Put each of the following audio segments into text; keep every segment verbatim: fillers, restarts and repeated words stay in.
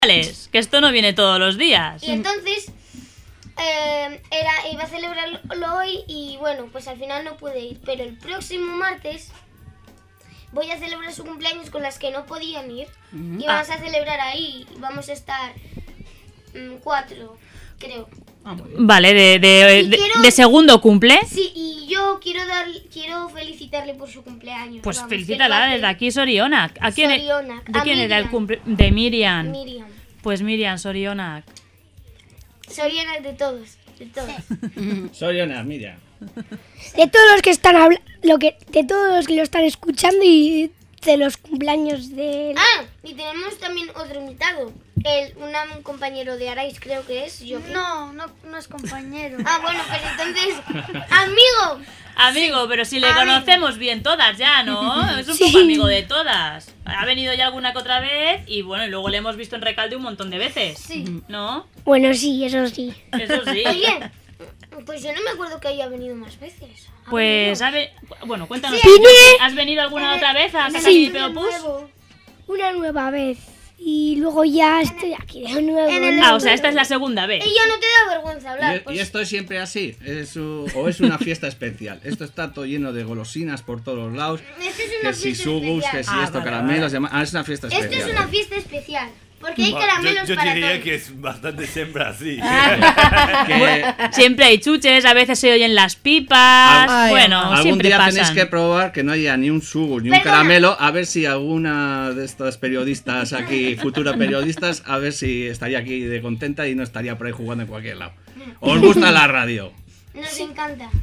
Que esto no viene todos los días. Y entonces eh, era, iba a celebrarlo hoy y bueno, pues al final no pude ir. Pero el próximo martes voy a celebrar su cumpleaños con las que no podían ir. Y vamos ah. a celebrar ahí. Vamos a estar mmm, cuatro, creo. Ah, vale, de, de, de, quiero, de segundo cumple. Sí, y yo quiero dar, quiero felicitarle por su cumpleaños. Pues vamos, felicítala desde aquí, Sorionak. ¿A quién, Sorionak. ¿De a quién Miriam. era el cumple? De Miriam. Miriam. Pues Miriam, Sorionak. Sorionak de todos, de todos. Sorionak, Miriam. De todos los que están habla lo que de todos los que lo están escuchando y de los cumpleaños de... Ah, y tenemos también otro invitado. El, una, un compañero de Arais, creo que es. Yo no, no, no es compañero. Ah, bueno, pues entonces, amigo. Amigo, sí. pero si le amigo. Conocemos bien todas ya, ¿no? Es un sí. poco amigo de todas. Ha venido ya alguna que otra vez y bueno, luego le hemos visto en Recalde un montón de veces. Sí. ¿No? Bueno, sí, eso sí. Eso sí. Oye, pues yo no me acuerdo que haya venido más veces. Pues, ha ve... bueno, cuéntanos. Sí, ¿Has venido alguna eh, otra vez a casa sí. de Peopus? Una nueva vez. Y luego ya estoy aquí de nuevo. Ah, o sea, esta es la segunda vez. Y ya no te da vergüenza hablar. ¿Y, pues... ¿y esto es siempre así? ¿Es un, ¿O es una fiesta especial? Esto está todo lleno de golosinas por todos los lados. Esto es una que si fiesta sugus, especial. que si ah, esto, vale, caramelos. vale. Ah, es una fiesta especial. Esto es una fiesta especial. Porque hay caramelos yo, yo para diría todos. que es bastante siempre así. que... Siempre hay chuches, a veces se oyen las pipas. Ay, bueno, algún siempre día pasan. tenéis que probar que no haya ni un sugus ni Perdona. un caramelo. A ver si alguna de estas periodistas aquí, futuros periodistas, a ver si estaría aquí de contenta y no estaría por ahí jugando en cualquier lado. ¿Os gusta la radio? Nos encanta.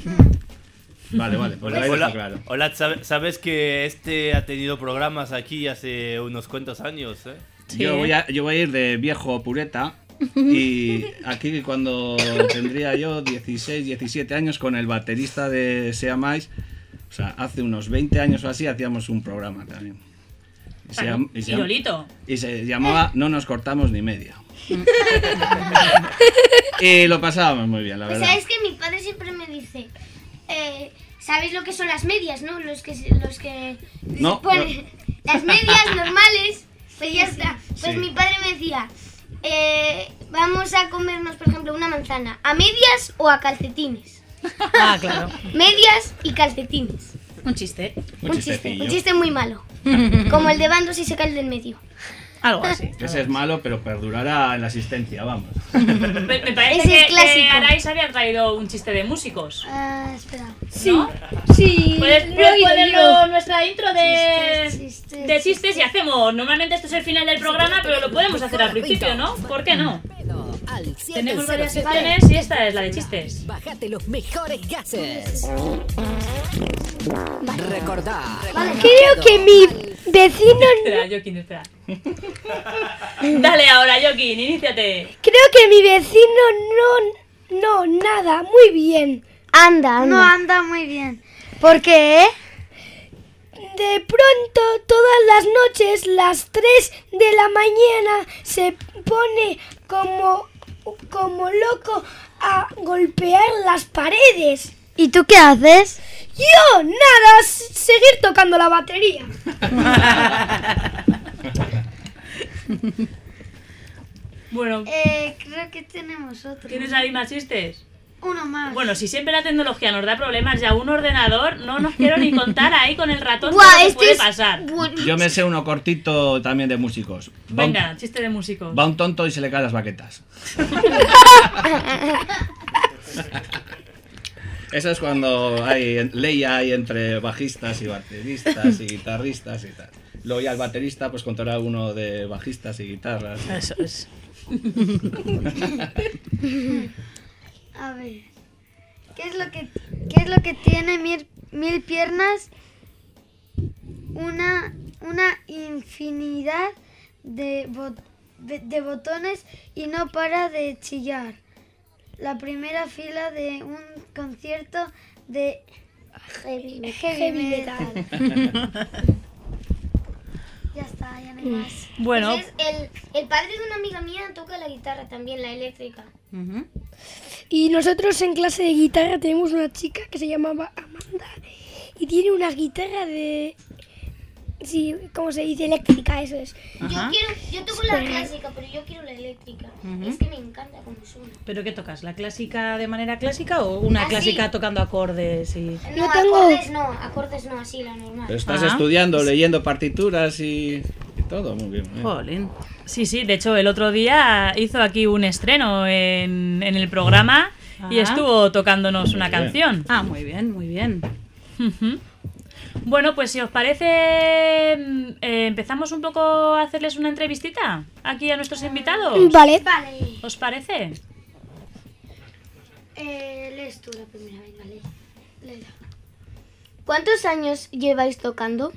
Vale, vale, pues Hola, ahí hola, está claro. hola, ¿sabes que este ha tenido programas aquí hace unos cuantos años? ¿eh? Sí. Yo, voy a, yo voy a ir de viejo pureta y aquí cuando tendría yo dieciséis, diecisiete años con el baterista de Sea Mais, o sea, hace unos veinte años o así hacíamos un programa también. Y se, Bueno, y se, y Lolito. y se llamaba No nos cortamos ni media. Y lo pasábamos muy bien, la Pues verdad. sabes que mi padre siempre me dice, eh, ¿sabéis lo que son las medias, no? Los que los que No, se ponen, no. las medias normales, pues ya está. Pues Sí. mi padre me decía, eh, vamos a comernos, por ejemplo, una manzana, ¿a medias o a calcetines? Ah, claro. Medias y calcetines. Un chiste. Un Un chiste, chistecillo. un chiste muy malo. Como el de bandos y se cae el del medio. Algo así. Ese es malo, pero perdurará en la asistencia, vamos. Me, me parece Es el que, clásico. que Arais había traído un chiste de músicos. Ah, espera. Sí, ¿No? sí. ¿Puedes, lo he puedes oído ponerlo yo. nuestra intro de Chistes, chistes, de chistes y hacemos? Normalmente esto es el final del programa, pero lo podemos hacer al principio, ¿no? ¿Por qué no? Tenemos varias secciones y esta es la de chistes. Bájate los mejores gases. Recordad. Creo que mi vecino... Espera, Joaquín, espera. Dale ahora, Joaquín, iníciate. Creo que mi vecino no... No, nada, muy bien. Anda, anda. No anda muy bien. ¿Por qué? De pronto, todas las noches, las tres de la mañana, se pone como, como loco a golpear las paredes. ¿Y tú qué haces? Yo, nada, s- seguir tocando la batería. Bueno, Eh, creo que tenemos otro. ¿tienes ahí más chistes? Uno más. Bueno, si siempre la tecnología nos da problemas, ya un ordenador, no nos quiero ni contar ahí con el ratón Buah, todo lo que este puede es pasar. buenísimo. Yo me sé uno cortito también de músicos. Va un- Venga, chiste de músicos. Va un tonto y se le caen las baquetas. Eso es cuando hay ley hay entre bajistas y bateristas y guitarristas y tal. Luego ya el baterista pues contará uno de bajistas y guitarras. Eso es. A ver. ¿Qué es lo que, qué es lo que tiene mil, mil piernas? Una, una infinidad de, bo- de, de botones y no para de chillar. La primera fila de un concierto de heavy, heavy Heavy metal. metal. Ya está, ya no hay más. Bueno, Pues es el, el padre de una amiga mía toca la guitarra también, la eléctrica. ujú. Y nosotros en clase de guitarra tenemos una chica que se llamaba Amanda y tiene una guitarra de sí, ¿cómo se dice? Eléctrica, eso es. Yo Ajá. quiero, yo toco la clásica, pero yo quiero la eléctrica. Ujú. Es que me encanta cómo suena. ¿Pero qué tocas? ¿La clásica de manera clásica o una Así. clásica tocando acordes y...? No, tengo- acordes no, acordes no, así la normal. Pero estás Ajá. estudiando, leyendo partituras y, y todo, muy bien. ¿eh? Jolín. Sí, sí, de hecho el otro día hizo aquí un estreno en, en el programa y Ajá. estuvo tocándonos Muy una bien. canción. Ah, muy bien, muy bien. Ujú. Bueno, pues si os parece, mm, eh, empezamos un poco a hacerles una entrevistita aquí a nuestros invitados. Vale. Vale. ¿Os parece? Eh, lees tú la primera, venga, lee. Léela. ¿Cuántos años lleváis tocando?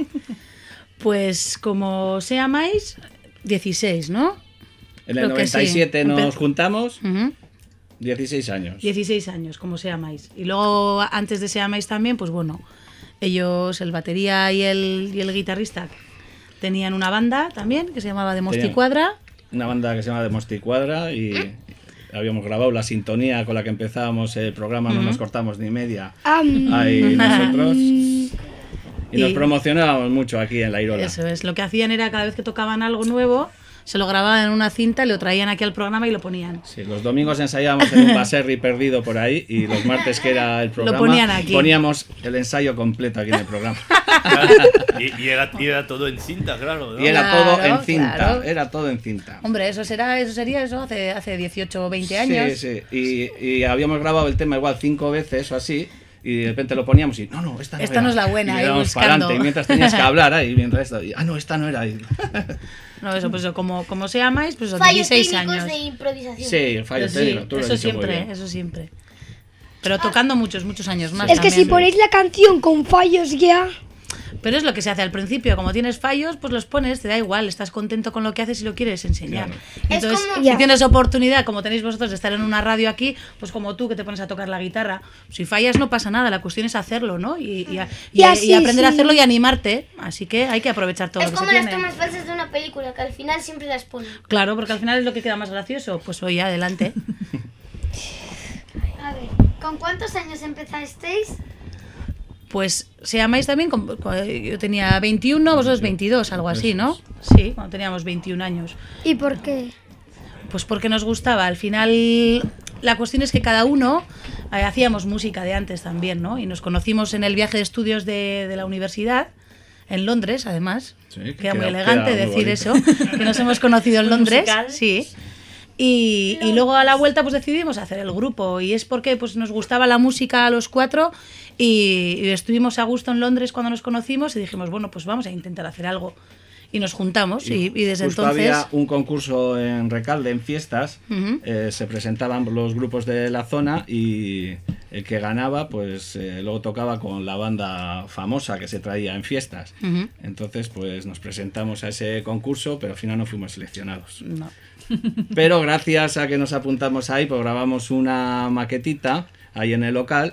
Pues como se llamáis, dieciséis, ¿no? En el Creo que sí. noventa y siete nos Empe- juntamos, Ujú. dieciséis años. dieciséis años, como se llamáis. Y luego, antes de se llamáis también, pues bueno, ellos, el batería y el, y el guitarrista, tenían una banda también que se llamaba De Mosti Tenían- Cuadra. Una banda que se llama De Mosti Cuadra y habíamos grabado la sintonía con la que empezábamos el programa, no nos cortamos ni media. Am, Ahí nosotros. Y nos Y- promocionábamos mucho aquí en La Irola. Eso es, lo que hacían era cada vez que tocaban algo nuevo, se lo grababan en una cinta, lo traían aquí al programa y lo ponían. Sí, los domingos ensayábamos en un baserri perdido por ahí y los martes que era el programa ponían aquí. poníamos el ensayo completo aquí en el programa. y, y era, y era todo en cinta, claro, ¿no? Y era Claro, todo en cinta, claro. era todo en cinta. Hombre, eso será, eso sería eso hace, hace dieciocho o veinte años. Sí, sí. Y, y habíamos grabado el tema igual cinco veces o así. Y de repente lo poníamos y no, no, esta no Esta era. no es la buena, Y le ahí dábamos para buscando. adelante. Y mientras tenías que hablar ahí, mientras esto. y, ah, no, esta no era. Y- No, eso, pues eso, como, como se llamáis, pues son Fallos dieciséis técnicos años. de improvisación. sí, el fallo Pues sí, técnico, tú lo has eso dicho muy siempre, bien. eso siempre. Pero tocando muchos, muchos años más. es que si también. ponéis la canción con fallos ya... Pero es lo que se hace al principio, como tienes fallos, pues los pones, te da igual, estás contento con lo que haces y lo quieres enseñar. Claro. Entonces, Es como- si Ya. tienes oportunidad, como tenéis vosotros, de estar en una radio aquí, pues como tú que te pones a tocar la guitarra, si fallas no pasa nada, la cuestión es hacerlo, ¿no? Y, y, a- y- Y así, y aprender a sí. hacerlo y animarte, así que hay que aprovechar todo Es lo que como se las tiene. tomas falsas de una película, que al final siempre las ponen. Claro, porque al final es lo que queda más gracioso, pues oye, adelante. A ver, ¿con cuántos años empezasteis? Pues se llamáis también, con- cu- yo tenía veintiuno, vosotros veintidós, algo así, ¿no? Sí, cuando teníamos veintiún años. ¿Y por qué? Pues porque nos gustaba. Al final, la cuestión es que cada uno eh, hacíamos música de antes también, ¿no? Y nos conocimos en el viaje de estudios de, de la universidad, en Londres, además. Sí, que queda muy queda- elegante queda muy decir bonito. eso, que nos hemos conocido en Muy Londres. musical. Sí. Y, y luego a la vuelta pues decidimos hacer el grupo y es porque pues nos gustaba la música a los cuatro y, y estuvimos a gusto en Londres cuando nos conocimos y dijimos, bueno, pues vamos a intentar hacer algo. Y nos juntamos y, y desde Justo entonces... había un concurso en Recalde, en fiestas, Ujú. eh, se presentaban los grupos de la zona y el que ganaba, pues eh, luego tocaba con la banda famosa que se traía en fiestas. Ujú. Entonces, pues nos presentamos a ese concurso, pero al final no fuimos seleccionados. No. Pero gracias a que nos apuntamos ahí, pues grabamos una maquetita ahí en el local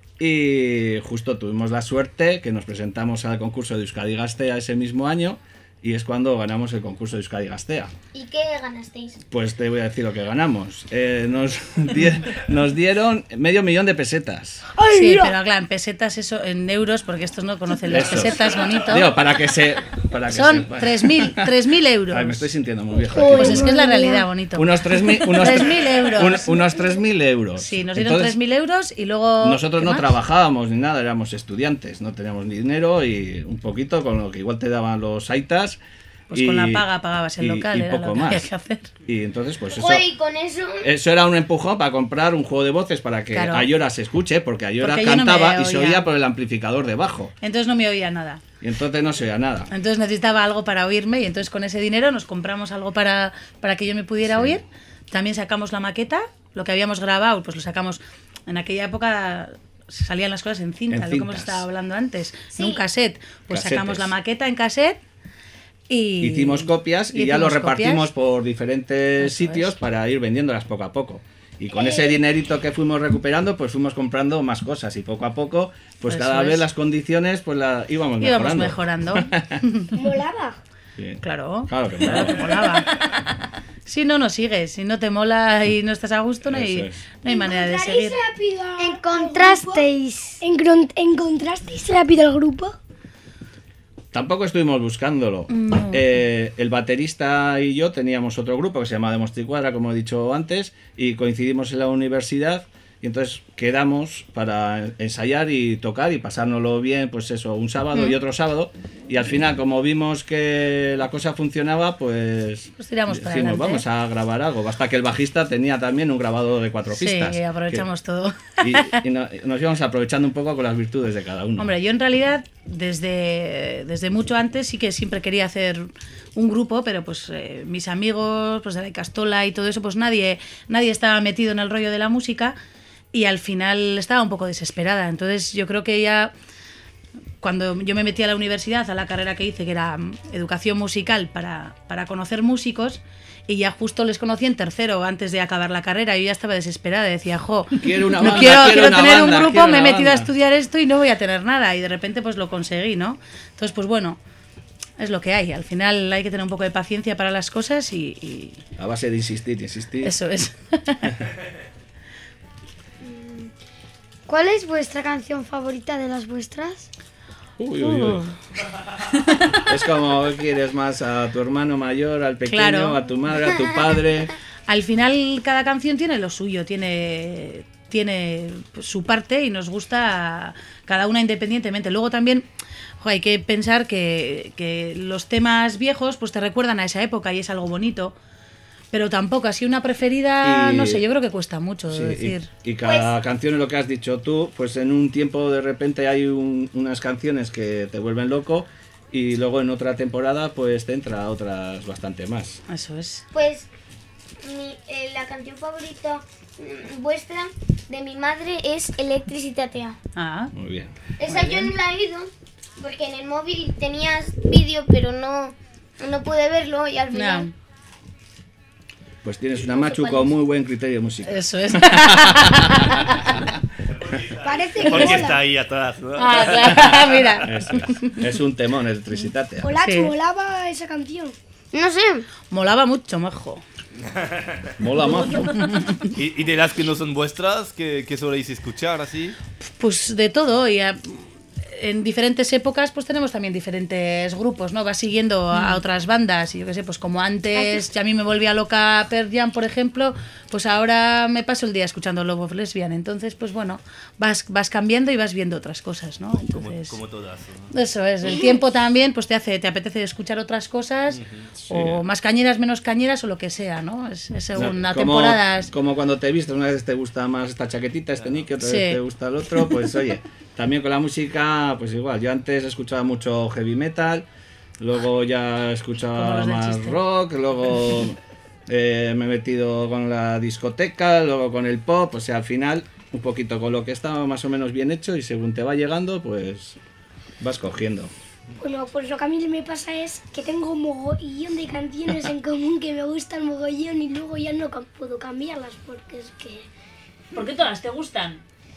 y justo tuvimos la suerte que nos presentamos al concurso de Euskadi Gastea ese mismo año y es cuando ganamos el concurso de Euskadi Gastea. ¿Y qué ganasteis? Pues te voy a decir lo que ganamos. Eh, nos, di- nos dieron medio millón de pesetas. ¡Ay, Sí, mira! pero claro, en pesetas, eso, en euros, porque estos no conocen las Eso. pesetas, bonito. Digo, para que se... Para que Son sepa. tres mil euros. Ay, me estoy sintiendo muy viejo. Joder. Pues aquí. es que es la realidad, bonito. Unos tres mil unos tres mil euros. un- unos tres mil euros. Sí, nos dieron Entonces, tres mil euros y luego... nosotros ¿qué no más? trabajábamos ni nada, éramos estudiantes, no teníamos ni dinero y un poquito con lo que igual te daban los aitas. Pues y- con la paga pagabas el y- local, y era poco lo que más. había que hacer. Y entonces, pues eso, Joder, y con eso... eso era un empujón para comprar un juego de voces para que Claro. Ayora se escuche, porque Ayora Porque yo no me cantaba y se oía. oía por el amplificador debajo. Entonces no me oía nada. Y entonces no se oía nada. Entonces necesitaba algo para oírme y entonces con ese dinero nos compramos algo para, para que yo me pudiera Sí. oír. También sacamos la maqueta, lo que habíamos grabado, pues lo sacamos. En aquella época salían las cosas en cinta, En lo que hemos cintas. estado hablando antes, Sí. en un cassette. Pues Casetes. sacamos la maqueta en cassette y... Hicimos copias y, ya lo hicimos repartimos copias. por diferentes Eso sitios es. para ir vendiéndolas poco a poco. Y con ese dinerito que fuimos recuperando, pues fuimos comprando más cosas y poco a poco, pues Eso cada vez es. las condiciones, pues la íbamos Íbamos mejorando. mejorando. Molaba. Sí. Claro, Claro que claro que molaba. Si no, no sigues. Si no te mola y no estás a gusto, no hay, Eso es. no hay manera de seguir. rápido a- ¿Encontrasteis? al grupo? Encron- ¿Encontrasteis rápido el grupo? Tampoco estuvimos buscándolo. No. Eh, el baterista y yo teníamos otro grupo que se llama Demostricuadra, como he dicho antes, y coincidimos en la universidad. Y entonces quedamos para ensayar y tocar y pasárnoslo bien, pues eso, un sábado Mm. y otro sábado. Y al final, como vimos que la cosa funcionaba, pues, Pues tiramos para dijimos, adelante. vamos a grabar algo. Basta que el bajista tenía también un grabador de cuatro Sí, pistas. aprovechamos todo. que- y, y no- nos íbamos aprovechando un poco con las virtudes de cada uno. Hombre, yo en realidad desde, desde mucho antes sí que siempre quería hacer un grupo, pero pues eh, mis amigos pues de la Icastola y todo eso, pues nadie, nadie estaba metido en el rollo de la música y al final estaba un poco desesperada. Entonces yo creo que ya cuando yo me metí a la universidad, a la carrera que hice, que era mm, educación musical para, para conocer músicos, y ya justo les conocí en tercero antes de acabar la carrera, yo ya estaba desesperada, decía, jo, Quiero una no banda, quiero, quiero quiero una tener banda, un grupo, quiero me he una metido a banda. estudiar esto y no voy a tener nada, y de repente pues lo conseguí, ¿no? Entonces pues bueno, es lo que hay, al final hay que tener un poco de paciencia para las cosas y, y A base de insistir y insistir. eso es. ¿Cuál es vuestra canción favorita de las vuestras? Uy, uy, uy. Es como quieres más a tu hermano mayor, al pequeño, Claro. a tu madre, a tu padre. Al final cada canción tiene lo suyo, tiene, tiene pues, su parte y nos gusta cada una independientemente. Luego también jo, hay que pensar que, que los temas viejos pues te recuerdan a esa época y es algo bonito, pero tampoco así una preferida, Y- no sé, yo creo que cuesta mucho Sí, decir. y, y cada canción es lo que has dicho tú, pues en un tiempo de repente hay un- unas canciones que te vuelven loco y luego en otra temporada pues te entra otras bastante más. Eso es. Pues mi- eh, la canción favorita mm, vuestra de mi madre es Electricitatea. Ah, Muy bien. Esa yo no la he oído porque en el móvil tenías vídeo pero no, no pude verlo y al final... no, Pues tienes una Machu con muy buen criterio musical. eso es. Parece que Porque mola. está ahí atrás, ¿no? Ah, claro, mira. Es, es un temón, Electricitate. Hola, Sí. molaba esa canción. No sé, Molaba mucho, majo. Mola más. ¿Y, y de las que no son vuestras, ¿qué, qué soléis escuchar así? Pues de todo, y a- en diferentes épocas pues tenemos también diferentes grupos, ¿no? Vas siguiendo a, a otras bandas y yo qué sé, pues como antes a mí me volvía loca Pearl Jam, por ejemplo, pues ahora me paso el día escuchando Love of Lesbian, entonces pues bueno, vas, vas cambiando y vas viendo otras cosas, ¿no? Como, Entonces, como todas. ¿no? eso es, el tiempo también pues te hace, te apetece escuchar otras cosas, o más cañeras, menos cañeras o lo que sea, ¿no? Es, es según a como, temporadas. como cuando te vistes, una vez te gusta más esta chaquetita, este nick, otra Sí. vez te gusta el otro, pues oye, también con la música, pues igual, yo antes escuchaba mucho heavy metal, luego ya Como escuchaba los del más chiste. rock, luego eh, me he metido con la discoteca, luego con el pop, o sea, al final un poquito con lo que estaba más o menos bien hecho y según te va llegando, pues vas cogiendo. Bueno, pues lo que a mí me pasa es que tengo mogollón de canciones en común que me gustan mogollón y luego ya no cam- puedo cambiarlas porque es que... ¿Por qué todas te gustan?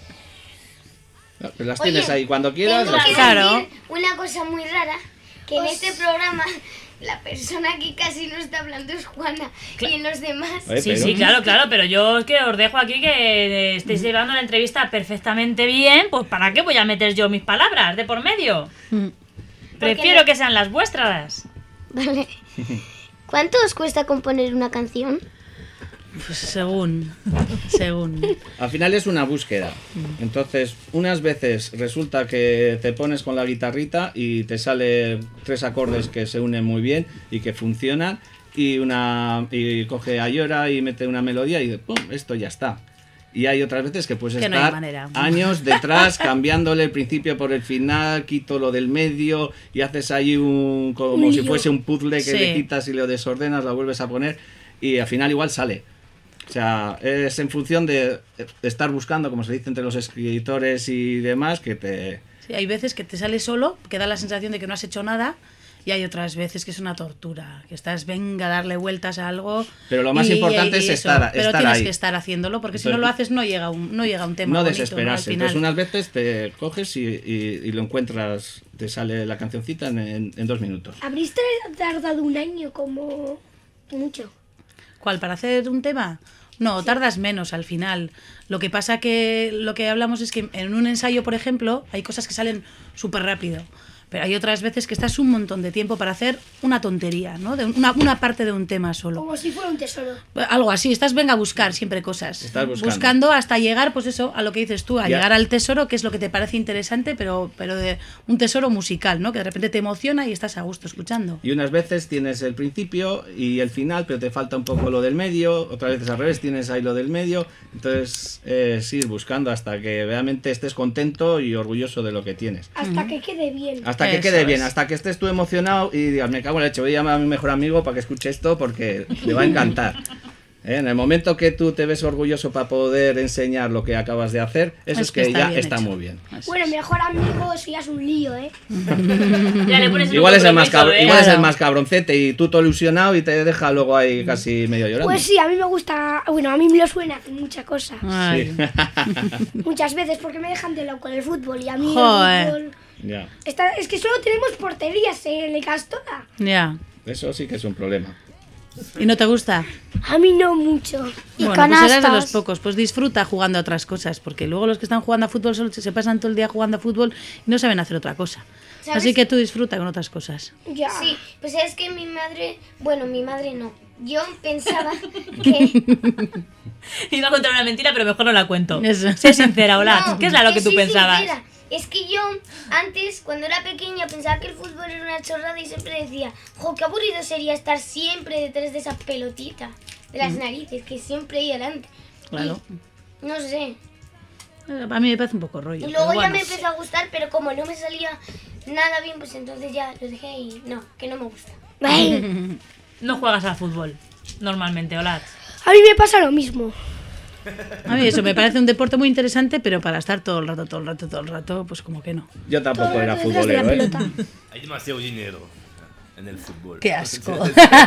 Pues las Oye, tienes ahí cuando quieras. tengo las- que Claro. decir una cosa muy rara, que en Pues- este programa la persona que casi no está hablando es Juana y en los demás... Oye, Sí, pero- sí, claro, claro, pero yo es que os dejo aquí que estéis llevando la entrevista perfectamente bien, pues ¿para qué voy a meter yo mis palabras de por medio? Mm. Prefiero no- que sean las vuestras. Vale. ¿Cuánto os cuesta componer una canción? Pues según, según. Al final es una búsqueda. Entonces, unas veces resulta que te pones con la guitarrita y te sale tres acordes que se unen muy bien y que funcionan y una y coge a Llora y mete una melodía y ¡pum! Esto ya está. Y hay otras veces que puedes Que no hay estar manera. años detrás cambiándole el principio por el final, quito lo del medio y haces ahí un como Un si lío. fuese un puzzle que Sí. le quitas y lo desordenas, lo vuelves a poner y al final igual sale. O sea, es en función de estar buscando, como se dice entre los escritores y demás, que te... Sí, hay veces que te sale solo, que da la sensación de que no has hecho nada, y hay otras veces que es una tortura, que estás, venga, a darle vueltas a algo. Pero lo más y- importante y es eso, estar- Pero estar tienes ahí. que estar haciéndolo, porque si Entonces, no lo haces no llega un, no llega un tema No bonito, desesperarse. ¿no? Al Entonces final. unas veces te coges y, y- y lo encuentras, te sale la cancioncita en, en- en dos minutos. Habréis tardado un año como mucho. ¿Cuál? ¿Para hacer un tema? No, tardas menos al final. Lo que pasa que lo que hablamos es que en un ensayo, por ejemplo, hay cosas que salen súper rápido. Pero hay otras veces que estás un montón de tiempo para hacer una tontería, ¿no? De una, una parte de un tema solo. Como si fuera un tesoro. Algo así, estás venga a buscar siempre cosas. Estás buscando. Buscando hasta llegar, pues eso, a lo que dices tú, a Ya. llegar al tesoro, que es lo que te parece interesante, pero, pero de un tesoro musical, ¿no? Que de repente te emociona y estás a gusto escuchando. Y unas veces tienes el principio y el final, pero te falta un poco lo del medio. Otras veces al revés, tienes ahí lo del medio. Entonces, eh, es ir buscando hasta que realmente estés contento y orgulloso de lo que tienes. Hasta Ujú. que quede bien. Hasta que Eso quede bien, es. hasta que estés tú emocionado y digas, me cago en la leche, voy a llamar a mi mejor amigo para que escuche esto porque le va a encantar. ¿Eh? En el momento que tú te ves orgulloso para poder enseñar lo que acabas de hacer, eso es, Es que que, está ya bien está hecho. muy bien. Así Bueno, es. mejor amigo, eso ya es un lío, ¿eh? Ya le pones un Igual es, el más compromiso, cabro- ¿eh? igual es el Claro. más cabroncete y tú todo ilusionado y te deja luego ahí casi medio llorando. Pues sí, a mí me gusta, bueno, a mí me lo suena hacer muchas cosas. Ay. Muchas veces porque me dejan de lado con el fútbol y a mí Joder. el fútbol... Ya, Está, es que solo tenemos porterías en el Castola. Ya. eso sí que es un problema. ¿Y no te gusta? A mí no mucho. Y Bueno, pues eres de los canastas. pocos. Pues disfruta jugando a otras cosas, porque luego los que están jugando a fútbol solo se pasan todo el día jugando a fútbol y no saben hacer otra cosa. ¿Sabes? Así que tú disfruta con otras cosas. Ya. Sí, pues es que mi madre, bueno, mi madre no. Yo pensaba que... Iba a contar una mentira, pero mejor no la cuento. Eso. Sé sincera, Olat. No, ¿Qué es la lo que tú soy pensabas? sincera. Es que yo antes, cuando era pequeña, pensaba que el fútbol era una chorrada y siempre decía, jo, qué aburrido sería estar siempre detrás de esa pelotita de las narices, que siempre hay delante. Claro. Y, no sé. Eh, A mí me parece un poco rollo. Y pero luego ya bueno. me empezó a gustar, pero como no me salía nada bien, pues entonces ya lo dejé y no, que no me gusta. No juegas al fútbol, normalmente, Olat. A mí me pasa lo mismo. A mí eso me parece un deporte muy interesante, pero para estar todo el rato, todo el rato, todo el rato, pues como que no. Yo tampoco Todo era detrás de la futbolero, ¿eh? pelota. Hay demasiado dinero en el fútbol. Qué asco.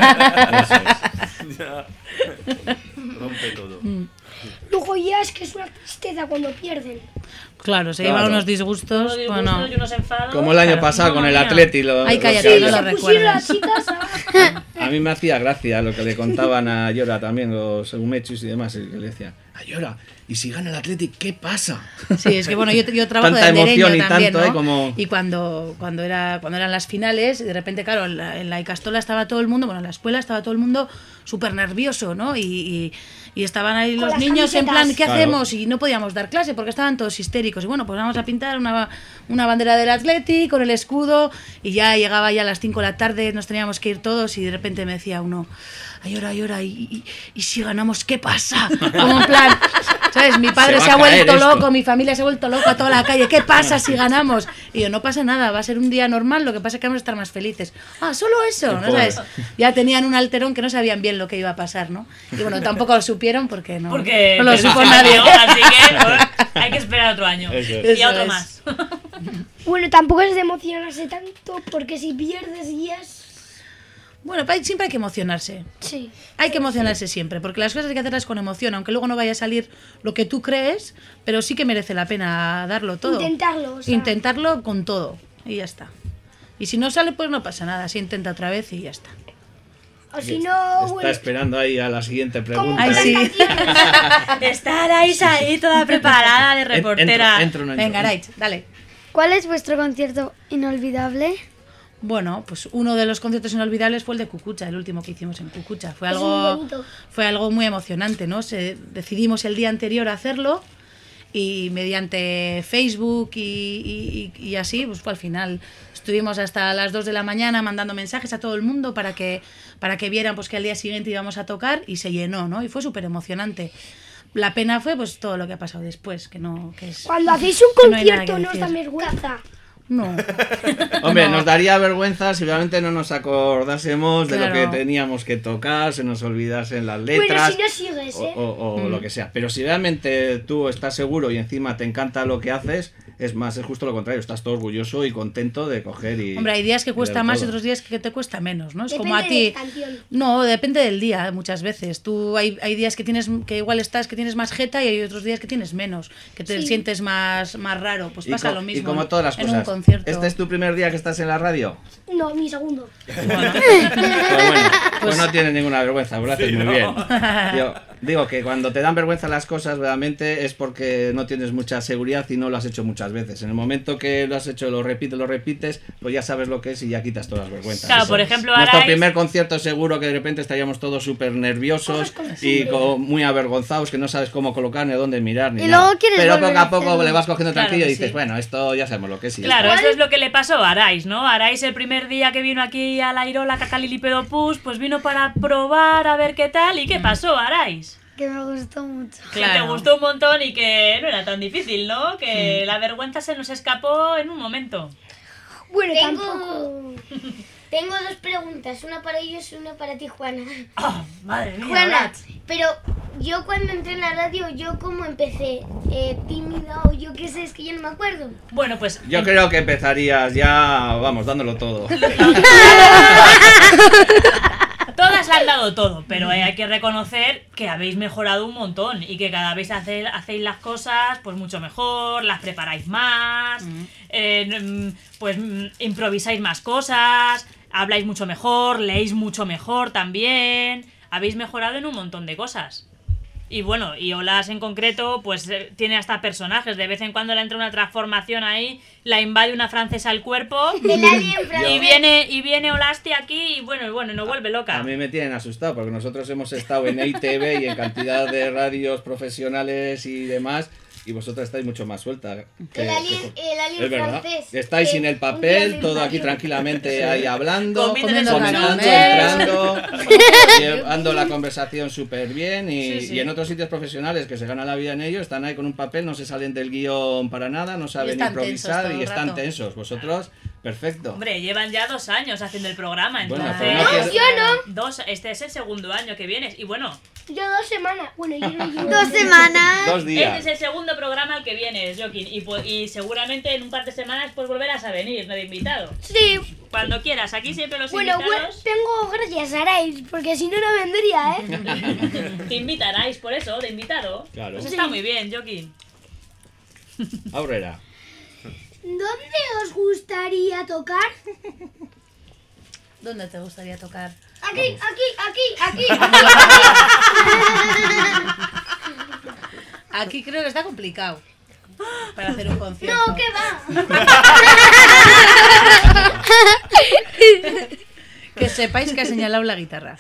Ya. Rompe todo. Luego ya es que es una tristeza cuando pierden. Claro, se Claro. llevan unos disgustos. Unos disgustos Bueno, y unos enfados. Como el año Claro. pasado con el Mamma mía. Atleti. Lo, Ay, lo cállate, que- no lo se pusieron las recuerdes. chicas a... A mí me hacía gracia lo que le contaban a Llora también, los Eumechis y demás, y que le decían, a Llora, ¿y si gana el Atleti, qué pasa? sí, es que bueno, yo, yo trabajo Tanta de emoción andereño y también, tanto, ¿no? ¿eh? Como- Y cuando, cuando, era, cuando eran las finales, de repente, claro, en la, en la Icastola estaba todo el mundo, bueno, en la escuela estaba todo el mundo súper nervioso, ¿no? Y, y, y estaban ahí Con los las niños en plan, camisetas. ¿qué Claro. hacemos? Y no podíamos dar clase porque estaban todos histéricos. Y bueno, pues vamos a pintar una, una bandera del Atleti con el escudo y ya llegaba ya a las cinco de la tarde, nos teníamos que ir todos y de repente me decía uno, ay, ahora, ay, ahora, y, y, y si ganamos, ¿qué pasa? Como en plan, ¿sabes? Mi padre Se va se, a ha caer vuelto esto. loco, mi familia se ha vuelto loca, toda la calle, ¿qué pasa si ganamos? Y yo, no pasa nada, va a ser un día normal, lo que pasa es que vamos a estar más felices. Ah, solo eso, ¿no Joder. sabes? Ya tenían un alterón que no sabían bien lo que iba a pasar, ¿no? Y bueno, tampoco lo supieron porque no, Porque no lo perdiste supo el nadie. año, así que bueno, hay que esperar otro año. Eso es. Y a Eso otro es. más. Bueno, tampoco es de emocionarse tanto porque si pierdes ya es... Bueno, pa- siempre hay que emocionarse. Sí. Hay que emocionarse siempre, porque las cosas hay que hacerlas con emoción, aunque luego no vaya a salir lo que tú crees, pero sí que merece la pena darlo todo. Intentarlo, o sea. Intentarlo con todo, y ya está. Y si no sale, pues no pasa nada, se intenta otra vez y ya está. O si no, Está bueno, esperando ahí a la siguiente pregunta. Ay, sí. Estar ahí, ahí toda preparada de reportera. Entro, entro, no entro. Venga, Raich, dale. ¿Cuál es vuestro concierto inolvidable? Bueno, pues uno de los conciertos inolvidables fue el de Cucucha, el último que hicimos en Cucucha. Fue Es muy algo, bonito. fue algo muy emocionante, ¿no? Se, decidimos el día anterior hacerlo y mediante Facebook y, y- y así, pues fue al final. Estuvimos hasta las dos de la mañana mandando mensajes a todo el mundo para que, para que vieran pues, que al día siguiente íbamos a tocar y se llenó, ¿no? Y fue súper emocionante. La pena fue pues todo lo que ha pasado después, que no... Que es, cuando hacéis un que no hay nada concierto que no os da decir. vergüenza. No. Hombre, No. nos daría vergüenza si realmente no nos acordásemos de lo Claro. que teníamos que tocar, se nos olvidasen las Bueno, letras. si no sigues, o ¿eh? o- o Mm. lo que sea. Pero si realmente tú estás seguro y encima te encanta lo que haces, es más, es justo lo contrario. Estás todo orgulloso y contento de coger y. Hombre, hay días que y cuesta dar más y todo. otros días que te cuesta menos, ¿no? Es Depende como a de ti. la canción. No, depende del día, muchas veces. Tú hay, hay días que tienes que igual estás que tienes más jeta y hay otros días que tienes menos, que te Sí. sientes más, más raro. Pues Y pasa co- lo mismo. Y como todas las en cosas. un concierto. ¿Este es tu primer día que estás en la radio? No, mi segundo. Pues bueno, pues no tienes ninguna vergüenza, pues lo haces Sí, muy no. bien. Yo, Digo que cuando te dan vergüenza las cosas, realmente es porque no tienes mucha seguridad y no lo has hecho muchas veces. En el momento que lo has hecho, lo repites, lo repites, pues ya sabes lo que es y ya quitas todas las vergüenzas. Claro, Eso. por ejemplo, Nuestro Arais... primer concierto seguro que de repente estaríamos todos súper nerviosos y como muy avergonzados, que no sabes cómo colocar ni a dónde mirar ni Y nada. luego quieres Pero volver poco a a poco hacerlo. le vas cogiendo Claro tranquilo que y dices, sí. bueno, esto ya sabemos lo que es. y ya Claro, está. eso es lo que le pasó a Arais, ¿no? Arais el primer día que vino aquí a la Irola Cacalilipedopus, pues vino para probar a ver qué tal. ¿Y qué pasó, Arais? Que me gustó mucho. Que te gustó un montón y que no era tan difícil, ¿no? Que la vergüenza se nos escapó en un momento. Bueno, Tengo, tampoco... tengo dos preguntas, una para ellos y una para ti, Juana. Oh, madre mía, Juana, Brat. pero yo cuando entré en la radio, ¿yo cómo empecé? Eh, ¿Tímida o yo qué sé? Es que yo no me acuerdo. Bueno, pues... Yo creo que empezarías ya, vamos, dándolo todo. Todas le han dado todo, pero eh, hay que reconocer que habéis mejorado un montón y que cada vez hace- hacéis las cosas pues mucho mejor, las preparáis más, eh, mm, pues mm, improvisáis más cosas, habláis mucho mejor, leéis mucho mejor también, habéis mejorado en un montón de cosas. Y bueno, y Olas en concreto, pues eh, tiene hasta personajes. De vez en cuando le entra una transformación ahí, la invade una francesa al cuerpo. El alien francés. Y viene, y viene Olasti aquí y bueno, y bueno, y nos vuelve loca. A mí me tienen asustado porque nosotros hemos estado en E I T V y en cantidad de radios profesionales y demás y vosotras estáis mucho más suelta. que- El alien, que- el alien es verdad. francés. Estáis que sin el un día papel, me todo aquí invadió. tranquilamente ahí hablando, Comiendo comentando, caramelos. entrando, llevando la conversación súper bien y, Sí, sí. y en otros sitios profesionales que se ganan la vida en ello, están ahí con un papel, no se salen del guión para nada, no saben están improvisar tensos todo y el están rato. tensos. Vosotros, perfecto. Hombre, llevan ya dos años haciendo el programa, Bueno, entonces... pero no quiero- Yo no. Dos, este es el segundo año que vienes. Y bueno, Yo dos semanas. Bueno, yo no llevo... Dos semanas. Dos este días. es el segundo programa al que vienes, Joaquín. Y, pu- y seguramente en un par de semanas pues volverás a venir, ¿no? De invitado. Sí, Cuando quieras, aquí siempre los bueno, bueno, invitados tengo gracias a Arais, porque si no, no vendría, ¿eh? te invitaráis por eso, de invitado. Claro. Pues está muy bien, Joaquín. Aurrera. ¿Dónde os gustaría tocar? ¿Dónde te gustaría tocar? Aquí, aquí, aquí, aquí. Aquí creo que está complicado para hacer un concierto. No, ¿qué va? Que sepáis que ha señalado la guitarra.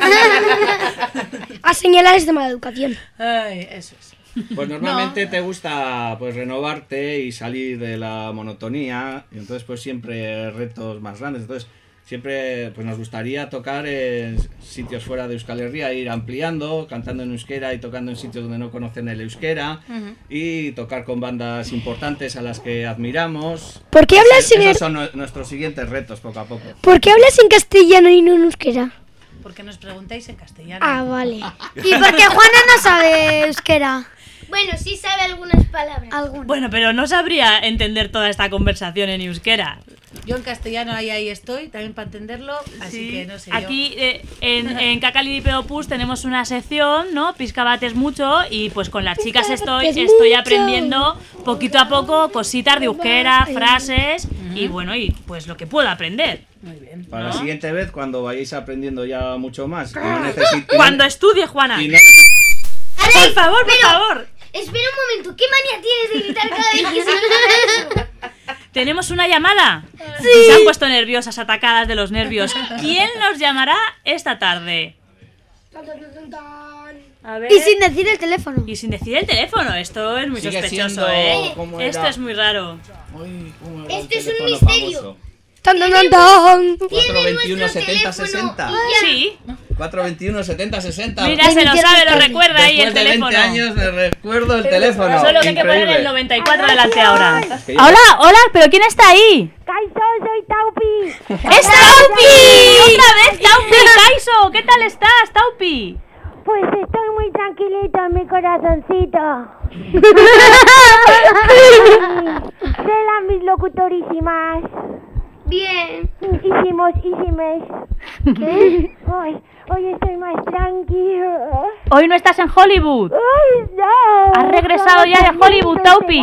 A señalar es de mala educación. Ay, eso es. Pues normalmente te gusta pues renovarte y salir de la monotonía y entonces pues siempre retos más grandes. Entonces siempre pues nos gustaría tocar en sitios fuera de Euskal Herria, ir ampliando, cantando en euskera y tocando en sitios donde no conocen el euskera y tocar con bandas importantes a las que admiramos. ¿Por qué hablas Esos en el- son nue- nuestros siguientes retos poco a poco. ¿Por qué hablas en castellano y no en euskera? Porque nos preguntáis en castellano. Ah, vale. ¿Y por qué Juana no sabe euskera? Bueno, sí sabe algunas palabras. Alguna. Bueno, pero no sabría entender toda esta conversación en euskera. Yo en castellano ahí, ahí estoy, también para entenderlo, así Sí. que no sé yo. Aquí eh, en, en Cacalilipedopus tenemos una sección, ¿no? Piscabates mucho y pues con las chicas estoy, Piscabates estoy mucho. aprendiendo poquito a poco cositas de euskera, frases y bueno, y pues lo que puedo aprender. Muy bien. Para ¿No? la siguiente vez, cuando vayáis aprendiendo ya mucho más y no necesi- Cuando estudie, Juana. y no- Por favor, por favor. Espera un momento, ¿qué manía tienes de gritar cada vez que se dice eso? ¿Tenemos una llamada? Se han puesto nerviosas, atacadas de los nervios. ¿Quién nos llamará esta tarde? A ver. Y sin decir el teléfono. Y sin decir el teléfono. Esto es muy Sigue sospechoso, siendo ¿eh? como Esto era. es muy raro. Uy, ¿cómo era el Esto es un teléfono misterio. famoso? Tan, tan, tan, tan. cuatro veintiuno nuestro setenta teléfono sesenta. y ya. Sí. cuatro veintiuno setenta sesenta. Mira, se lo sabe, lo recuerda ahí el Después de teléfono. veinte años me recuerdo el teléfono. Solo que hay que poner Increíble. el noventa y cuatro delante ahora. Que yo- Hola, hola, pero ¿quién está ahí? Kaiso, soy Taupi. ¡Es Taupi! ¡Otra vez Taupi! ¡Kaiso! ¿Qué tal estás, Taupi? Pues estoy muy tranquilito en mi corazoncito. Serán mis locutorísimas. Bien. Hicimos, hicimos. ¿Qué? Hoy, hoy estoy más tranquilo. Hoy no estás en Hollywood. ¡Ay, no! ¿Has regresado ya de Hollywood, Taupi?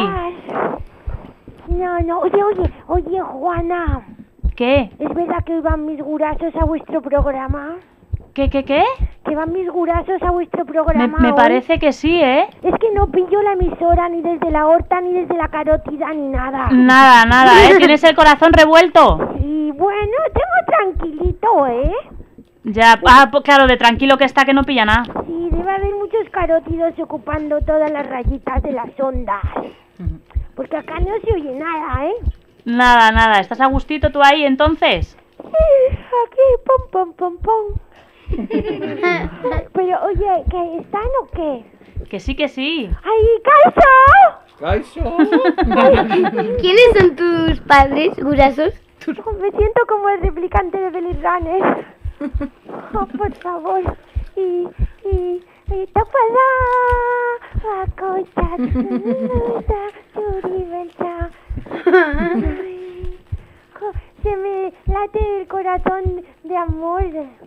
No, no, oye, oye, oye, Juana. ¿Qué? ¿Es verdad que van mis gurazos a vuestro programa? ¿Qué, qué, qué? Que van mis gurazos a vuestro Me, programa me hoy. parece que sí, ¿eh? Es que no pillo la emisora ni desde la aorta, ni desde la carótida, ni nada. Nada, nada, ¿eh? Tienes el corazón revuelto. Y bueno, tengo tranquilito, ¿eh? Ya, ah, pues claro, de tranquilo que está que no pilla nada. Sí, debe haber muchos carótidos ocupando todas las rayitas de las ondas. Porque acá no se oye nada, ¿eh? Nada, nada. ¿Estás a gustito tú ahí entonces? Sí, aquí, pom, pom, pom, pom. Pero, oye, ¿que están o qué? Que sí, que sí. ¡Ay, Kaiso! ¡Kaiso! ¿Quiénes son tus padres, gurazos? Me siento como el replicante de Belly Runner. Oh, por favor. Y, y, y tapada. Bacocha, tsunusa, churibelcha. Ay, jo- Se me late el corazón de amor.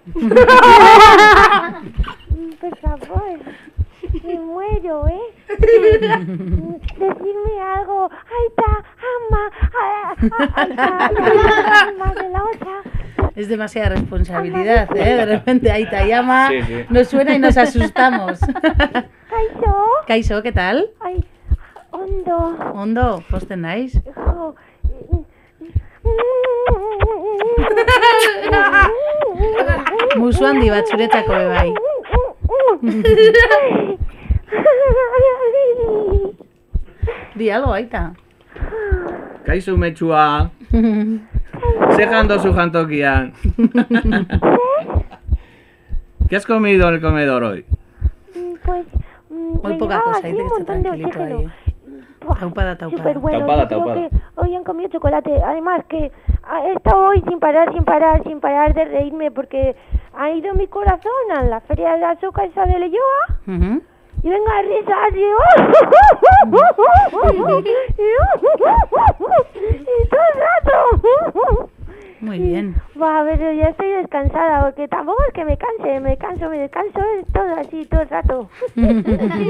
Por favor. Me muero, ¿eh? Decirme algo. Aita, ama, ah, ah, aita, ama de la otra. Es demasiada responsabilidad, ¿eh? De repente ahí te llama, Sí, sí. nos suena y nos asustamos. Kaiso. Kaiso, ¿qué tal? Ay, hondo. Ondo, ¿vos tenéis? Oh. Musu handi bat zuretzako be bai. Di algo, aita. Kaisu mechua. Sejando su jantokian. ¿Qué has comido en el comedor hoy? Pues mm, Muy me poca llegaba cosa, así dice un que está montón de tranquilito oxígeno. ahí. Buah, Taupada, taupada. Súper bueno. Taupada, Yo creo taupada. que hoy han comido chocolate. Además que ah, he estado hoy sin parar, sin parar, sin parar de reírme porque ha ido mi corazón a la feria de azúcar esa de Leyoa. Ujú. Y venga a risas y... y todo el rato. Muy bien. Va, a ver, ya estoy descansada porque tampoco es que me canse, me canso, me descanso, es todo así, todo el rato. Ay,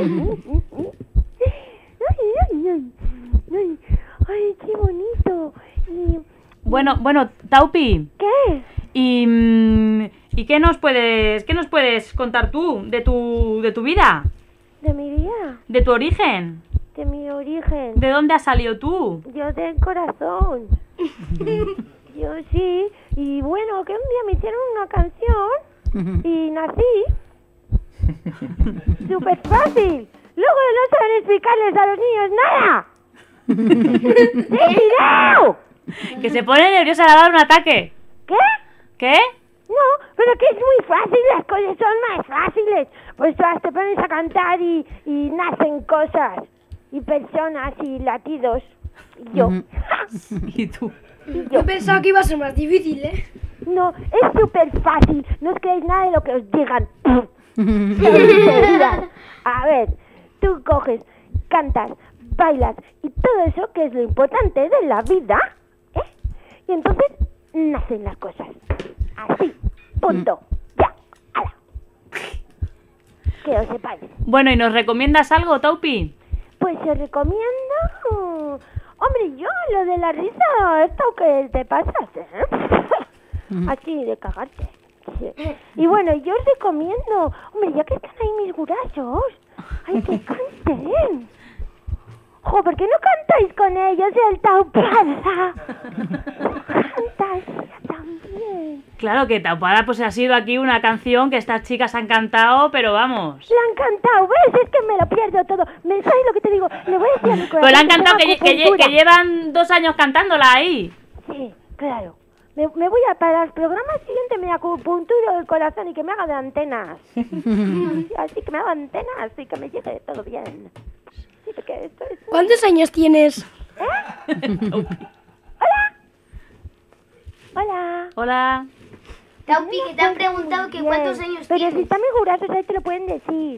ay, ay, ay, ay, qué bonito. Y, Bueno, bueno, Taupi. ¿qué? ¿Y, mm, ¿y qué nos puedes qué nos puedes contar tú de tu de tu vida? De mi vida, ¿De tu origen? de mi origen. ¿De dónde has salido tú? Yo del corazón. Yo sí. Y bueno, que un día me hicieron una canción y nací. Súper fácil. Luego no saben explicarles a los niños nada. ¡Decidido! Que se pone nerviosa a dar un ataque. ¿Qué? ¿Qué? No, pero que es muy fácil, las cosas son más fáciles. Pues todas te pones a cantar y, y nacen cosas. Y personas y latidos. Y yo. ¿Y tú? Y yo. Yo pensaba que iba a ser más difícil, ¿eh? No, es súper fácil. No os creéis nada de lo que os digan. Enseguida. A ver, tú coges, cantas, bailas y todo eso que es lo importante de la vida, ¿eh? Y entonces nacen las cosas. Así, punto. Ya, ala. Que os sepáis. Bueno, ¿y nos recomiendas algo, Taupi? Pues os recomiendo... Hombre, yo lo de la risa, esto que te pasas, ¿eh? Así, de cagarte. Sí. Y bueno, yo os recomiendo... Hombre, ya que están ahí mis gurazos, ¡ay, que canten! ¡Jo, por qué no cantáis con ellos el Taupada! Cantáis también. Claro que Taupada pues ha sido aquí una canción que estas chicas han cantado, pero vamos. La han cantado, ¿ves? Es que me lo pierdo todo. ¿Me sabes lo que te digo? Le voy a decir a mi corazón Pero la han cantado se que, llama lle- que, lle- acupuntura. que llevan dos años cantándola ahí. Sí, claro. Me, me voy a, para el programa siguiente me acupunturo el corazón y que me haga de antenas. Así que me haga antenas y que me llegue todo bien. Sí, porque esto es... ¿Cuántos años tienes? Hola. Hola. Taupi, que te han preguntado que Bien. cuántos años Pero si tienes. están mis gurazos ahí te lo pueden decir.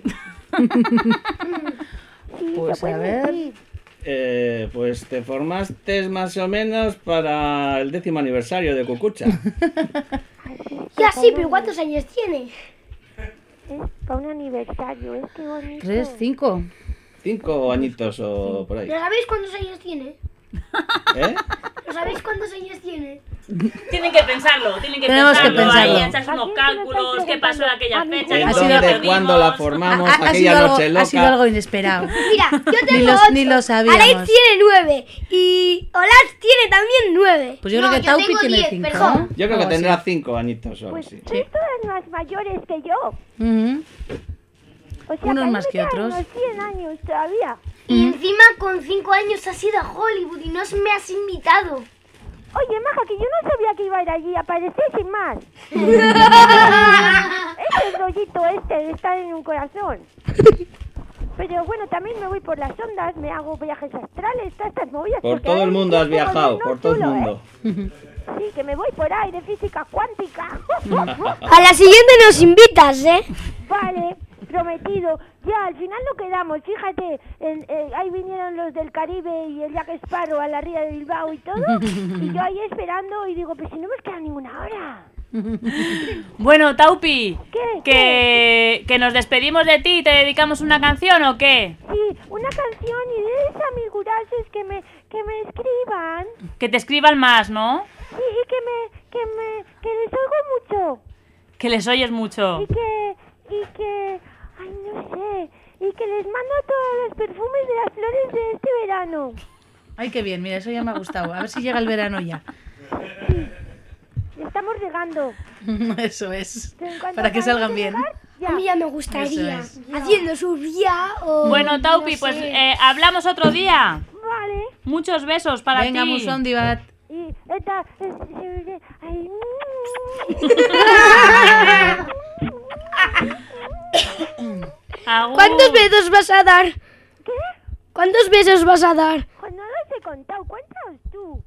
Sí, te Pues a pueden ver. decir. Eh, pues te formaste más o menos para el décimo aniversario de Cucucha. Ya sí, pero ¿cuántos años tiene? Es para un aniversario, es que bonito. ¿Tres, cinco? Cinco añitos o por ahí. ¿No sabéis cuántos años tiene? ¿Eh? ¿No sabéis cuántos años tiene? Tienen que pensarlo, tienen que Tenemos que pensarlo, pensarlo. ahí echarse unos cálculos, qué pasó en aquella fecha, ¿En Ha cómo sido- nos dónde, perdimos. cuándo la formamos? Ha, ha aquella sido algo, noche ha sido loca. algo inesperado. Mira, yo Ni tengo lo, ocho. ni lo Alex sabíamos. tiene nueve. Y Olaf tiene también nueve. Pues yo No, creo que yo Taupi tengo tiene diez, cinco. perdón. ¿no? Yo creo que Algo tendrá así. cinco añitos o algo Pues así. sois todas más mayores que yo. Ujú. O sea, Unos que a mí más me que quedan otros. unos cien años todavía. Y encima con cinco años has ido a Hollywood y no me has invitado. Oye, Maja, que yo no sabía que iba a ir allí. Aparecí sin más. Es el rollito este de estar en un corazón. Pero bueno, también me voy por las ondas, me hago viajes astrales, todas estas movidas. Por porque todo el ahora mundo has mismo como viajado, yo no por todo el chulo, ¿eh? mundo. Sí, que me voy por ahí de física cuántica. A la siguiente nos invitas, ¿eh? Vale, prometido. Ya, al final no quedamos, fíjate, en- eh, ahí vinieron los del Caribe y el Jack Sparrow a la ría de Bilbao y todo, y yo ahí esperando y digo, pues si no me queda ninguna hora. Bueno, Taupi, ¿Qué? que, que nos despedimos de ti y te dedicamos una canción ¿o qué? Sí, una canción y de a mis gurases que me, que me escriban, Que te escriban más, ¿no? sí, y que me, que me, que les oigo mucho, Que les oyes mucho. y que, y que, ay, no sé, y que les mando todos los perfumes de las flores de este verano. Ay, qué bien, mira, eso ya me ha gustado. A ver si llega el verano ya. Le estamos regando. Eso es. En cuanto Para que acabemos salgan de bien. regar, ya. A mí ya me gustaría. Eso es. Haciendo surf ya o... Bueno, Taupi, no pues sé. eh, hablamos otro día. Vale. Muchos besos para Venga, ti. Musondibat. Y esta... es- ay, Agur. ¿Cuántos besos vas a dar? ¿Qué? ¿Cuántos besos vas a dar? Pues no los he contado. Cuéntanos tú.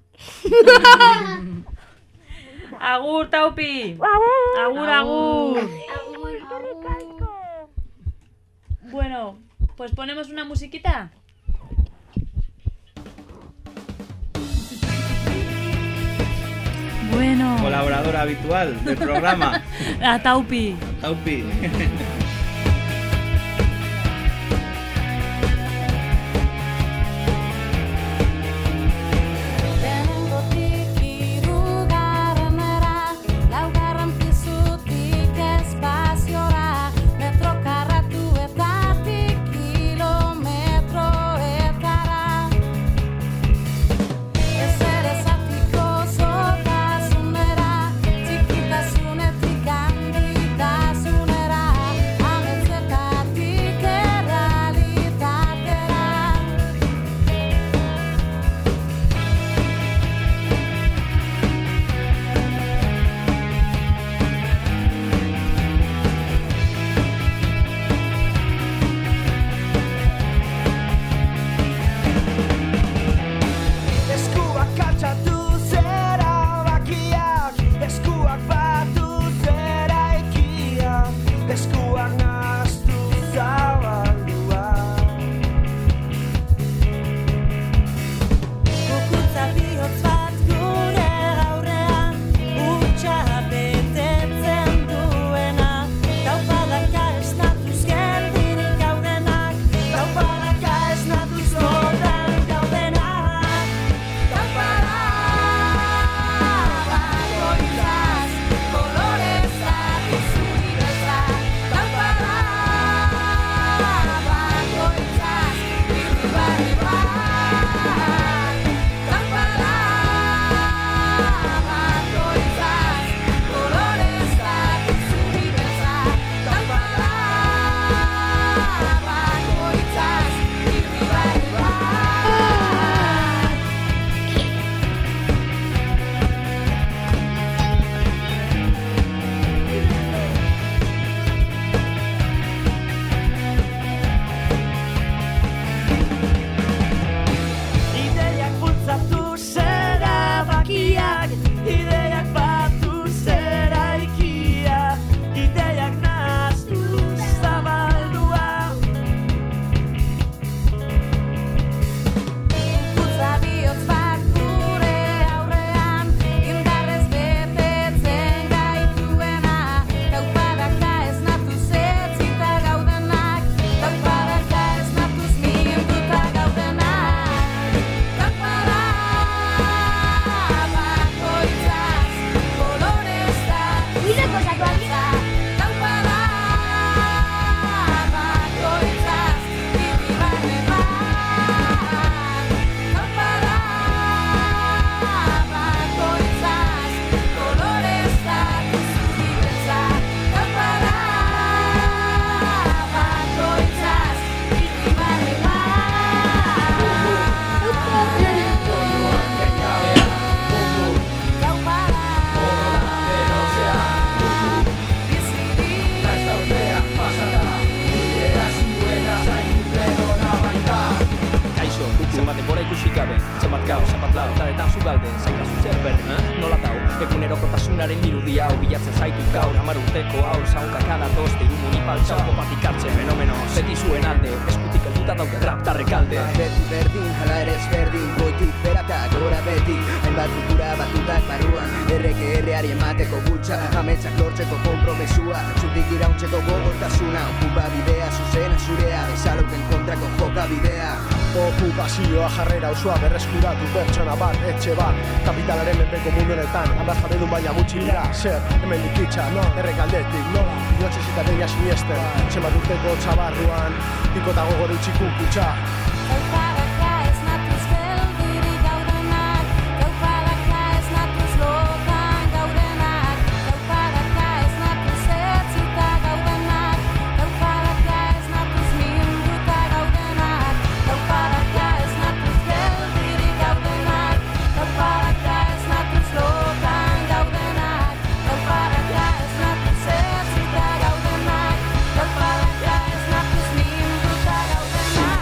Agur, Taupi. ¡Agur! Agur, agur. ¡Qué ricasco! Bueno, pues ponemos una musiquita. Bueno, Colaboradora habitual del programa, a Taupi. Taupi. Denengotik hirugarrenera, laugarren pizutik espaziora, metro karratuetatik kilometroetara. Ezer ezatiko zotasunera, txikitasunetik handitasunera, bilatzen zaitut gaur hamar urteko haur zaunkaka datoz diru munipaltzauko patikartze fenomeno zeti zuen alde eskutik helduta dauke raptarrek alde Beti berdin, hala ere ezberdin goitik beratak gora beti hainbat kultura batutak barruan erreke erreari emateko gutxa ametsak lortzeko konpromesua zutik irauntzeko gogortasuna okupa bidea zuzena zurea bezaluten kontrako jokabidea Okupazioa jarrera osoa berreskuratu pertsona bat, etxe bat kapitalaren menpeko mundu honetan handaz jabedun baina mutxi dira zer, hemen dikitza, errekaldetik inotxez eta deia siniesten zenbat urteko txabarruan piko eta gogor utxiku kutxa Gaupalaka ez natuz geldirik gaudenak Gaupalaka ez natuz lotan gaudenak Gaupalaka ez natuz etzita gaudenak Gaupalaka ez natuz minduta gaudenak Gaupalaka ez natuz geldirik gaudenak Gaupalaka ez natuz lotan gaudenak Gaupalaka ez natuz etzita gaudenak Gaupalaka ez natuz minduta gaudenak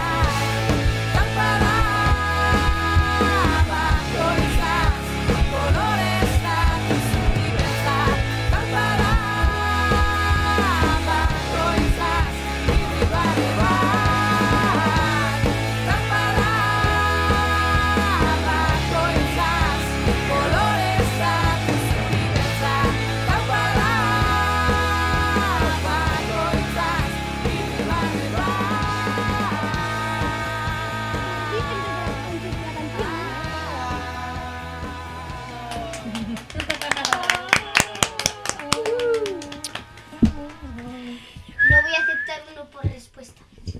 No voy a aceptar uno por respuesta.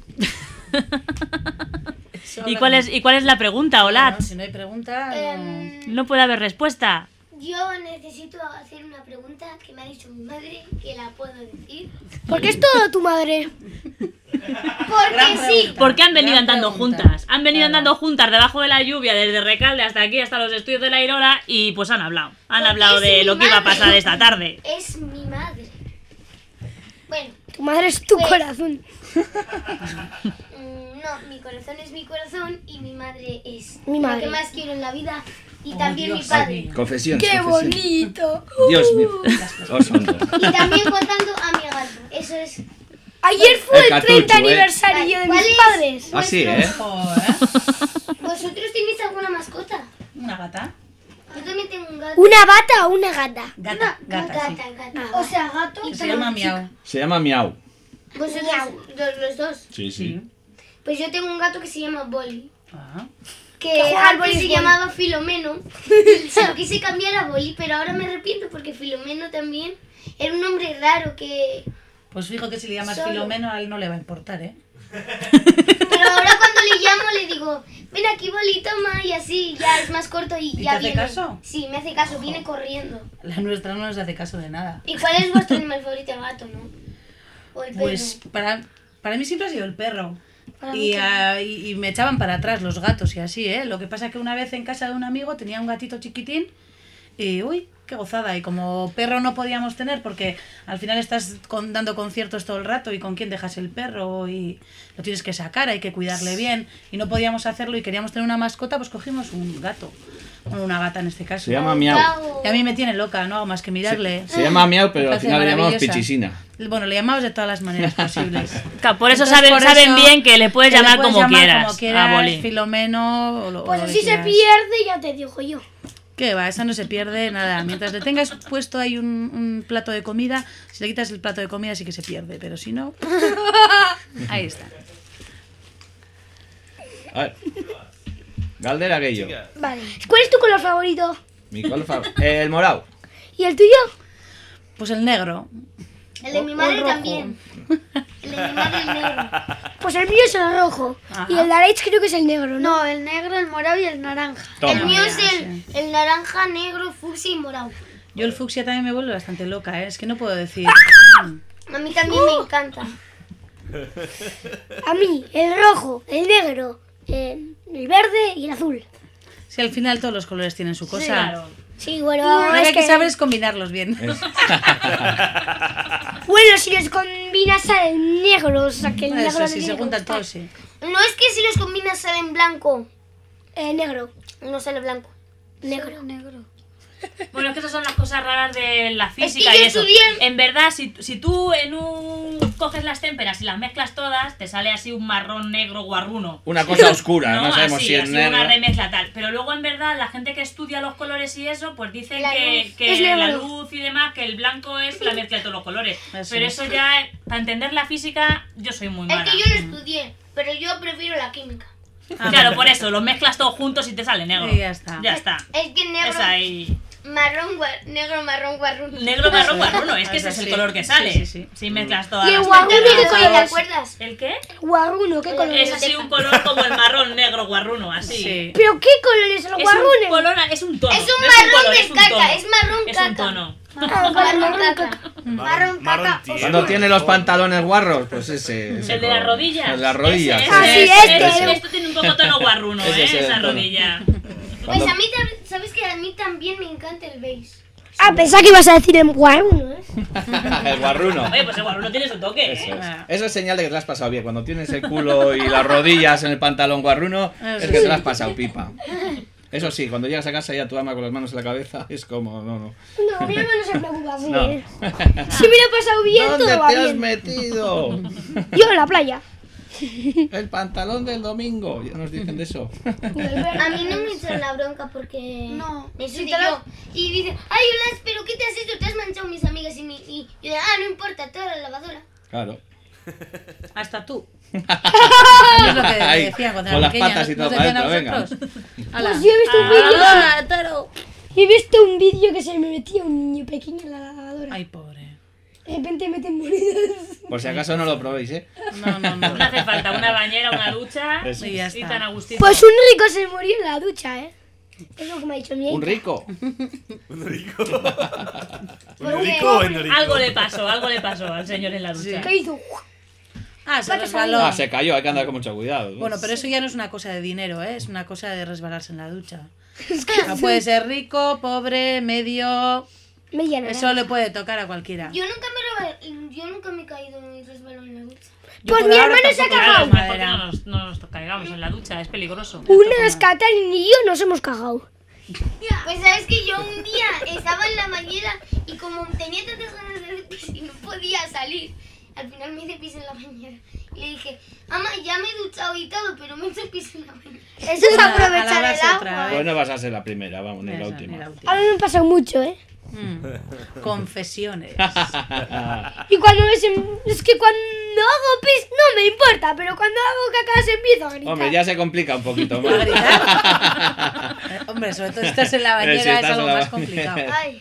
¿Y cuál es, ¿Y cuál es la pregunta, Olat? No, si no hay pregunta, no. Em, No puede haber respuesta. Yo necesito hacer una pregunta que me ha dicho mi madre, que la puedo decir. ¿Por qué es todo tu madre? Porque sí. ¿Por qué han venido Gran andando pregunta. juntas? Han venido Claro. andando juntas debajo de la lluvia, desde Recalde hasta aquí, hasta los estudios de la Irola, y pues han hablado. Han Porque hablado es de mi lo que iba a madre. pasar esta tarde. Es mi madre. Bueno, Tu madre es tu Pues- corazón. mm, no, mi corazón es mi corazón y mi madre es Mi lo madre. que más quiero en la vida y Oh, también Dios mi padre. mío. Confesiones, ¡Qué confesiones. bonito! Dios mío. Os hondo. Y también contando a mi gato. Eso es. Ayer fue El el cartucho, treinta ¿eh? aniversario de ¿Cuál mis es? padres. Así, ¿eh? Joder. ¿Vosotros tenéis alguna mascota? ¿Una gata? Yo también tengo un gato. ¿Una bata o una gata? Gata, Una gata, sí. gata, gata. Ah. O sea, gato. Y se llama Miau. Se llama Miau. Vosotros, los, los dos. Sí, sí. Pues yo tengo un gato que se llama Boli. Ah. Que Que juega al antes se voleibol. llamaba Filomeno. Se lo quise cambiar a Boli, pero ahora me arrepiento porque Filomeno también era un nombre raro que... Pues fijo que si le llamas Solo. Filomeno a él no le va a importar, ¿eh? Pero ahora cuando le llamo le digo, ven aquí Boli, toma, y así ya es más corto y, ¿Y ya te hace viene. caso? Sí, me hace caso, viene corriendo. La nuestra no nos hace caso de nada. ¿Y cuál es vuestro animal favorito? El gato, ¿no? O el perro. Pues para, para mí siempre ha sido el perro. Para mí Y, también. ah, y, y me echaban para atrás los gatos y así, ¿eh? Lo que pasa que una vez en casa de un amigo tenía un gatito chiquitín y, uy, qué gozada. Y como perro no podíamos tener porque al final estás con- dando conciertos todo el rato y con quién dejas el perro y lo tienes que sacar, hay que cuidarle bien. Y no podíamos hacerlo y queríamos tener una mascota, pues cogimos un gato. Bueno, una gata en este caso. Se llama Miau. Bravo. Y a mí me tiene loca, no hago más que mirarle. Se llama Miau, pero Me al parece final le llamamos maravillosa. Pichisina. Bueno, le llamamos de todas las maneras posibles. Claro, por eso Entonces, saben, por saben eso bien que le puedes que le llamar puedes como llamar quieras, como quieras, a Boli. Filomeno o lo, Pues o lo así que se quieras. pierde, ya te digo yo. ¿Qué va? Esa no se pierde nada. Mientras le tengas puesto ahí un, un plato de comida, si le quitas el plato de comida sí que se pierde, pero si no... Ahí está. A ver. Galdera Guello. Vale. ¿Cuál es tu color favorito? Mi color favorito. El morado. ¿Y el tuyo? Pues el negro. El de mi O- o madre rojo. también. El de mi madre el negro. Pues el mío es el rojo. Ajá. Y el de Alex creo que es el negro, ¿no? No, el negro, el morado y el naranja. Toma. El mío es Mira, el, el naranja, negro, fucsia y morado. Yo el fucsia también me vuelve bastante loca, ¿eh? Es que no puedo decir... A mí también me encanta. A mí, el rojo, el negro, el, el verde y el azul. Si al final todos los colores tienen su cosa. Sí, claro. Sí, bueno, Lo que es hay que que... saber es combinarlos bien. Es- Bueno, si los combinas salen negros, o sea que el negro Eso, de si se negro. juntan todos, sí. No es que si los combinas salen blanco. Eh, negro, No sale blanco. negro. Negro. Bueno, es que esas son las cosas raras de la física yo y eso. estudié- En verdad, si, si tú en un coges las témperas y las mezclas todas, te sale así un marrón negro guarruno. Una cosa oscura, no, No, sabemos así, si es así negro. una remezcla tal. Pero luego en verdad la gente que estudia los colores y eso, pues dicen La que, luz. que Es negro. la luz y demás, que el blanco es la mezcla de todos los colores. Eso Pero es. eso ya, eh, para entender la física, yo soy muy Es mala. que yo lo estudié, pero yo prefiero la química. Claro, por eso, los mezclas todos juntos y te sale negro. Y ya está. Ya está. Es que negro, Es ahí. marrón, gua- negro, marrón, guarrón. Negro, marrón, guarruno. Es que ese Eso es el sí. color que sale. Sí, sí, sí. Si mezclas todas Y el las guarruno, témperas. ¿qué ¿Te color es? acuerdas? ¿El qué? Guarruno, ¿qué color Es es? así un color como el marrón negro guarruno, así. Sí. ¿Pero qué color es el Es un guarruno? color, es un tono. Es un no marrón color, de es un caca, tono. es marrón Es caca. un tono. Ah, vale, Marrón caca. Marrón- Marrón marrón caca. tierno. Cuando tiene los pantalones guarros, pues ese. ese El de las color. rodillas. El de las rodillas. Ese, sí. Ah, sí, ese, este. ese, Esto tiene un poco tono guarruno, Ese ¿eh? es el Esa tono. rodilla. Pues Cuando- a mí también, ¿sabes que a mí también me encanta el beige? Ah, pensaba que ibas a decir el guarruno, ¿eh? el guarruno. Oye, pues el guarruno tiene su toque, Eso ¿eh? es. Eso es señal de que te lo has pasado bien. Cuando tienes el culo y las rodillas en el pantalón guarruno, es Eso que sí. te lo has pasado pipa. Eso sí, cuando llegas a casa y a tu ama con las manos en la cabeza, es como, no, no. No, mi mamá no se preocupa así, No. ¿eh? Si me lo he pasado bien, ¿Dónde todo va te has bien. metido? Yo en la playa. El pantalón del domingo. Ya nos dicen de eso. A mí no me echan la bronca porque No. me Si soy te yo. la- Y dicen, ay, Blas, ¿pero qué te has hecho? Te has manchado mis amigas y mi... Y yo digo, ah, no importa, toda la lavadora. Claro. Hasta tú. Es lo que Ahí, decían cuando con era las pequeña. patas y ¿no? todo Nos decían a para adentro, nosotros. Ala. Pues yo he visto un Ah, vídeo. ah, toro. He visto un vídeo que se me metía un niño pequeño en la lavadora. Ay, pobre. De repente meten moridas. Por si acaso no lo probéis, ¿eh? No, no, no. No hace falta una bañera, una ducha Eso. y Y ya y está. tan a gustito. Pues un rico se murió en la ducha, ¿eh? Es lo que me ha dicho mi Un hija. rico. Un rico. ¿Por Un qué? rico o en rico. Algo le pasó, algo le pasó al señor en la ducha. ¿Qué hizo? Ah, se Patas resbaló. Ah, se cayó, hay que andar con mucho cuidado. Bueno, pero eso ya no es una cosa de dinero, ¿eh? Es una cosa de resbalarse en la ducha. No puede ser rico, pobre, medio. Me llena. Eso le puede tocar a cualquiera. Yo nunca me, reba- yo nunca me he caído en el resbalón en la ducha. Yo Pues por mi ahora hermano se ha tampoco, Claro, cagado. es mejor que madera. no nos, no nos caigamos en la ducha, es peligroso. Unas Catalin y yo nos hemos cagado. Pues sabes que yo un día estaba en la bañera y como tenía tantas ganas de hacer pis y no podía salir, al final me hice pis en la bañera. Y le dije, mamá, ya me he duchado y todo, pero me he hecho pis en la bañera. Eso es A la- a aprovechar el lavarse otra agua. vez. Pues no vas a ser la primera, vamos, ni la Esa, última. ni la A última. mí me ha pasado mucho, ¿eh? Mm. Confesiones. Y cuando me se... Es que cuando hago pis no me importa, pero cuando hago caca se empiezo a gritar. Hombre, ya se complica un poquito ¿A más. gritar? Eh, Hombre, sobre todo si estás en la Eh, bañera si es estás algo en la más bañera. complicado. Ay,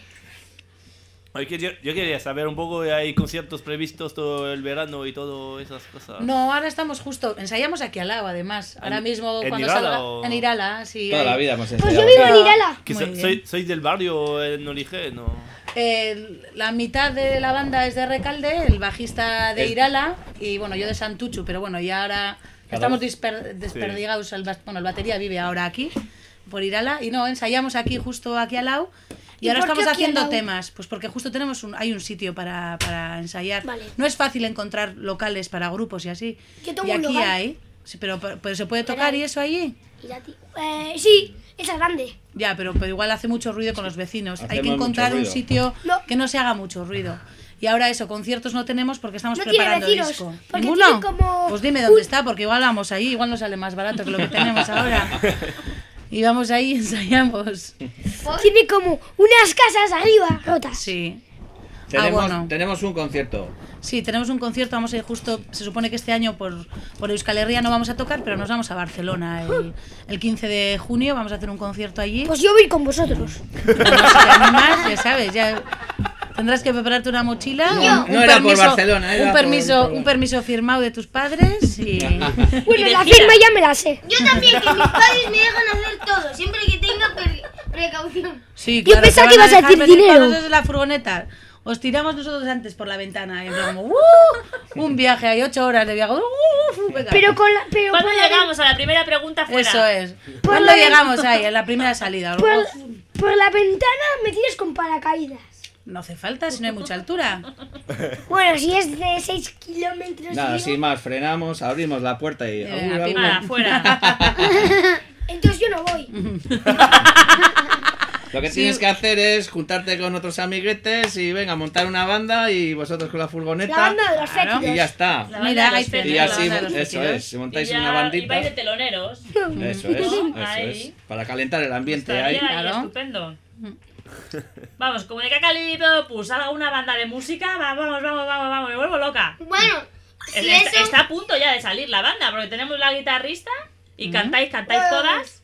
Oye, que yo, yo quería saber un poco, ¿hay conciertos previstos todo el verano y todo esas cosas? No, ahora estamos justo, ensayamos aquí al lado además. Ahora ¿En- mismo en cuando Irala salga o- en Irala, sí. Toda hay- la vida hemos Pues ensayado. yo vivo en Irala. Que Muy so- bien. soy, ¿Sois del barrio en origen o...? El- la mitad de la banda es de Recalde, el bajista de Es- Irala y bueno, yo de Santuchu, pero bueno, y ahora Cada estamos uno. disper- desperdigados. El, bas- bueno, el batería vive ahora aquí, por Irala, y no, ensayamos aquí, justo aquí al lado. Y ¿Y ahora por qué estamos aquí al haciendo lado? temas, pues porque justo tenemos un, hay un sitio para, para ensayar. Vale. No es fácil encontrar locales para grupos y así. Yo tengo Y un aquí local. hay, sí, pero, pero se puede tocar y eso allí. Irati. Eh, sí, esa es grande. Ya, pero, pero igual hace mucho ruido con los vecinos. Hay que Hacemos encontrar mucho un ruido. sitio No. que no se haga mucho ruido. Y ahora eso, conciertos no tenemos porque estamos No tiene preparando vecinos, disco. porque ¿Ninguno? tiene como Pues dime dónde está, porque igual vamos ahí, igual nos sale más barato que lo que tenemos ahora. Y vamos ahí y ensayamos. Tiene como unas casas arriba rotas. Sí. Tenemos, Ah, bueno. tenemos un concierto. Sí, tenemos un concierto, vamos a ir justo, se supone que este año por, por Euskal Herria no vamos a tocar, pero nos vamos a Barcelona el, el quince de junio, vamos a hacer un concierto allí. Pues yo voy con vosotros. Bueno, si te animas, ya sabes, ya tendrás que prepararte una mochila, No, un, no era por Barcelona, era un por- permiso, por- un permiso firmado de tus padres y Bueno, de la gira. firma ya me la sé. yo también, que mis padres me dejan hacer todo, siempre que tenga pre- precaución. sí, Yo claro, pensaba te que van ibas a dejar decir venir dinero. todos desde la furgoneta. Os tiramos nosotros antes por la ventana y en plan como, ¡uh! Un viaje, hay ocho horas de viaje. ¡Uh! Venga. Pero con la... Pero ¿Cuándo por la- llegamos a la primera pregunta fuera? Eso es. Por ¿Cuándo la- llegamos ahí? En la primera salida. Por, por la ventana me tienes con paracaídas. No hace falta si no hay mucha altura. Bueno, si es de seis kilómetros. Nada, digo, sin más, frenamos, abrimos la puerta y... Eh, ¡Agur, a agur! Ah, fuera. entonces yo no voy. Lo que Sí. tienes que hacer es juntarte con otros amiguetes y venga, montar una banda y vosotros con la furgoneta. La banda de los Claro. fétidos. Y ya está. La Mira, banda de ahí los te- fétidos. Y así, la banda de los eso fétidos. es, si montáis Y ya- una Y bandita. vais de teloneros. Eso es, eso Ahí. es. Para calentar el ambiente Estaría ahí. ahí Claro. estupendo. Vamos, como de Cacalito, pues haga una banda de música, va- vamos, vamos, vamos, vamos, me vuelvo loca. Bueno, si está, eso... está a punto ya de salir la banda, porque tenemos la guitarrista y cantáis, cantáis Bueno. todas.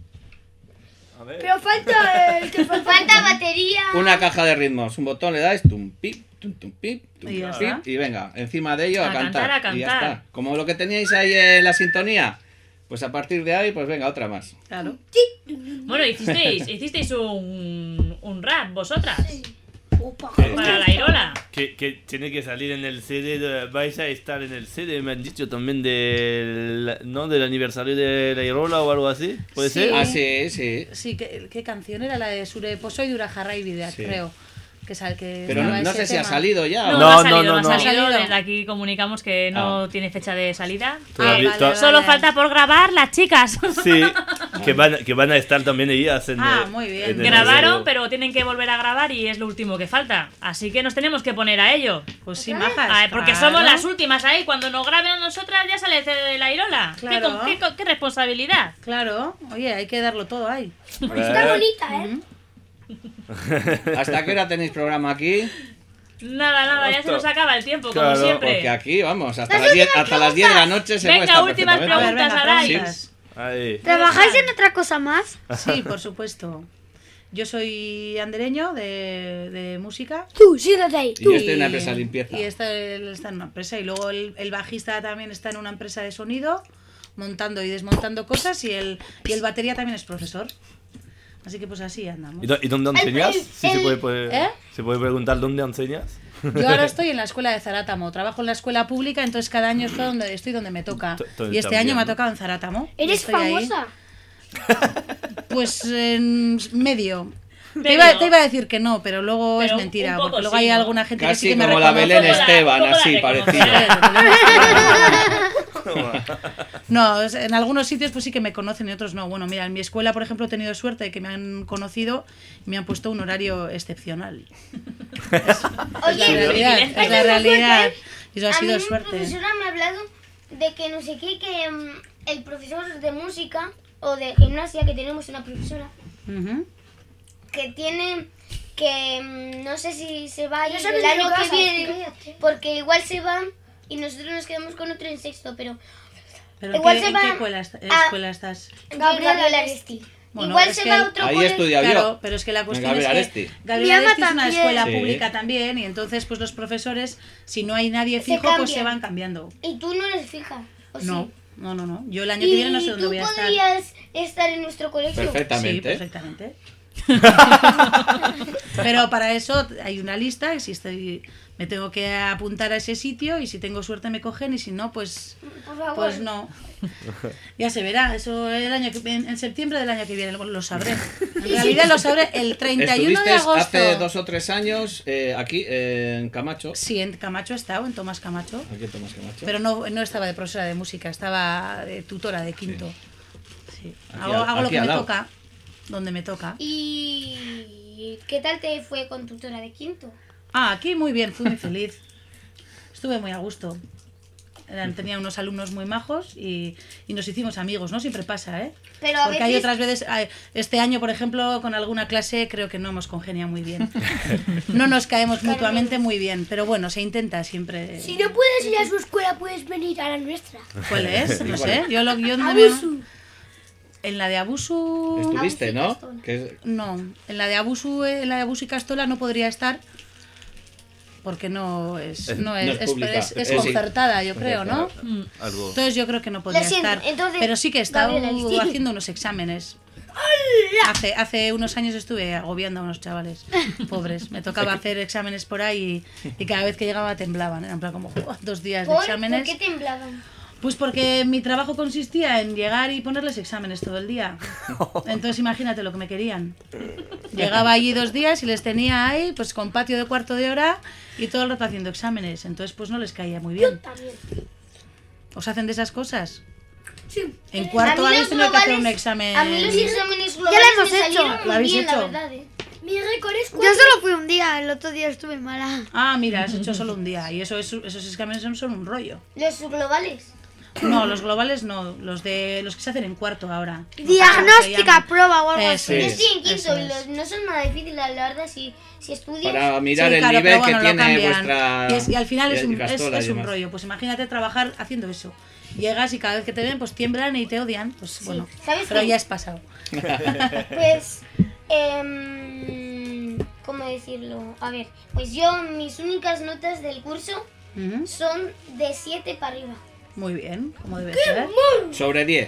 A ver. Pero falta el que falta. Falta batería. Una caja de ritmos, un botón le dais, tum pip, tum tum pip, tum Y ya pip, está. y venga, encima de ello a, A cantar. cantar, a Y ya cantar. está. Como lo que teníais ahí en la sintonía, pues a partir de ahí, pues venga, otra más. Claro. Bueno, hicisteis, hicisteis un, un rap vosotras Opa. para la Irola. Que, que tiene que salir en el C D, de- vais a estar en el C D, me han dicho también del, ¿no? del aniversario de la Irola o algo así, ¿puede Sí. ser? Ah, sí, sí. Sí, ¿qué, qué canción era? La de Sure Pozo y Dura Jarray Videa, Sí. creo. Que, sal, que Pero no, estaba no ese sé si ha tema. salido ya. No, o no, No, ha salido, no, no, no, ha no. salido. ¿Ha salido? Desde aquí comunicamos que no Ah. tiene fecha de salida. Todavía- Ah, to- vale, Solo vale. falta por grabar las chicas. Sí, que van, que van a estar también ellas en Ah, el- muy bien. en el- Grabaron, pero tienen que volver a grabar y es lo último que falta. Así que nos tenemos que poner a ello. Pues sí, majas. Ah, porque claro. somos las últimas ahí. Cuando nos graben a nosotras ya sale de la Irola. ¿Qué, Claro. con- qué, con- qué responsabilidad? Claro, oye, hay que darlo todo ahí. Está bonita, ¿eh? ¿Hasta qué hora tenéis programa aquí? Nada, nada, ya se Hasta- nos acaba el tiempo, Claro, como siempre. Porque aquí, vamos, hasta las diez, hasta las diez de la noche se puede Venga, estar últimas perfectamente. A ver, preguntas, venga, Aray. preguntas. Ahí. ¿Trabajáis en otra cosa más? Sí, por supuesto. Yo soy andereño de, de música. Tú, siéntate ahí. Y yo estoy en una empresa de limpieza. Y está, él está en una empresa. Y luego el, el bajista también está en una empresa de sonido, montando y desmontando cosas. Y el, y el batería también es profesor. Así que pues así andamos. ¿Y, dó- y dónde enseñas? el- Sí, se, puede, puede- ¿Eh? ¿Se puede preguntar dónde enseñas? Yo ahora estoy en la escuela de Zarátamo. Trabajo en la escuela pública, entonces cada año estoy donde, estoy donde me toca. To- todo Y este está año bien, me ha ¿no? tocado en Zarátamo. Y ¿Eres estoy ahí. famosa? Pues en medio. Te Medio. iba, te iba a decir que no, pero luego Pero es un mentira, poco porque luego sí, hay ¿no? alguna gente que sí Casi que me como la reconoce. Belén ¿Cómo la- Esteban, cómo la así reconocerás? parecido. No, es- en algunos sitios pues sí que me conocen y otros no. Bueno, mira, en mi escuela, por ejemplo, he tenido suerte de que me han conocido y me han puesto un horario excepcional. Es, es la Oye, realidad, ¿sí? es Eso la es realidad. suerte. Y eso ha A mí sido mi suerte. profesora me ha hablado de que no sé qué, que mm, el profesor de música o de gimnasia, que tenemos una profesora, Ujú. que tiene que mm, no sé si se va a ir No sabes el ni año lo que que vas a viene, decir. porque igual se va y nosotros nos quedamos con otro en sexto, pero ¿Pero en igual qué, se en va qué escuela, est- a- escuela estás? Gabriela Gabriela Aresti. Bueno, igual es se que va a otro Ahí he colegio. estudiado Claro, yo. pero es que la cuestión Gabriel es que Aresti. Gabriel Mi ama Aresti es una también. escuela Sí. pública también y entonces pues los profesores, si no hay nadie Se fijo, pues cambian. se van cambiando. Y tú no eres fija. ¿o No, sí? no, no, no. Yo el año que viene no sé dónde tú voy a estar. podrías estar en nuestro colegio. Perfectamente. Sí, perfectamente. Pero para eso hay una lista y si estoy, me tengo que apuntar a ese sitio y si tengo suerte me cogen y si no, pues, Por favor. pues no. Ya se verá, eso el año que, en, en septiembre del año que viene lo, lo sabré. En realidad lo sabré el treinta y uno de Estuviste agosto. hace dos o tres años eh, aquí eh, en Camacho. Sí, en Camacho he estado, en Tomás Camacho. Aquí en Tomás Camacho. Pero no, no estaba de profesora de música, estaba de tutora de quinto. Sí. Aquí Hago, al- hago lo aquí que al me lado. toca, donde me toca. ¿Y qué tal te fue con tutora de quinto? Ah, aquí muy bien, fui muy feliz. Estuve muy a gusto. Eran, tenía unos alumnos muy majos y, y nos hicimos amigos, ¿no? Siempre pasa, ¿eh? Pero a Porque hay veces- otras veces, ay, este año, por ejemplo, con alguna clase creo que no hemos congeniado muy bien. No nos caemos mutuamente muy bien, pero bueno, se intenta siempre. Si no puedes ir a su escuela, puedes venir a la nuestra. ¿Cuál es? No ¿Cuál sé. es? Yo lo yo no me- Abusu. En la de Abusu. Estuviste, ¿no? Que es- No, en la de Abusu, en la de Abusu y Castola no podría estar porque no es, Es- no es, no es es, pública. es- es Eh, sí. concertada, yo creo, ¿no? Concertada. Algo. Entonces yo creo que no podría Lo siento, estar. entonces, Pero sí que he estado Gabriela, sí. haciendo unos exámenes. Hace, hace unos años estuve agobiando a unos chavales pobres. Me tocaba hacer exámenes por ahí y, y cada vez que llegaba temblaban. Eran en plan como "Oh, dos días de ¿Por? exámenes. ¿Por qué temblaban? Pues porque mi trabajo consistía en llegar y ponerles exámenes todo el día. Entonces imagínate lo que me querían. Llegaba allí dos días y les tenía ahí, pues con patio de cuarto de hora y todo el rato haciendo exámenes. Entonces pues no les caía muy bien. También. ¿Os hacen de esas cosas? Sí. En cuarto A mí habéis los tenido que hacer un globales- examen. A mí los exámenes globales hemos me hecho. salieron ¿Lo muy habéis bien, hecho? la verdad, ¿eh? Mi récord es Yo cuatro. solo fui un día, el otro día estuve mala. Ah, mira, has hecho solo un día. Y eso es, esos exámenes son, son un rollo. Los globales. No, los globales no, los de los que se hacen en cuarto ahora. Diagnóstica, prueba o algo Eso así. Yo es, estoy en quinto eso y es. los, no son nada difíciles, la verdad, si, si estudias. Para mirar Sí, el claro, nivel pero bueno, que lo tiene cambian. vuestra. Y, es- y al final es y un, es, Castola y es un demás. rollo. Pues imagínate trabajar haciendo eso. Llegas y cada vez que te ven, pues tiemblan y te odian. Pues bueno, ¿Sabes pero qué? ya es pasado. Pues, em, ¿cómo decirlo? A ver, pues yo, mis únicas notas del curso Ujú. son de siete para arriba. Muy bien, como debe ser. Sobre diez.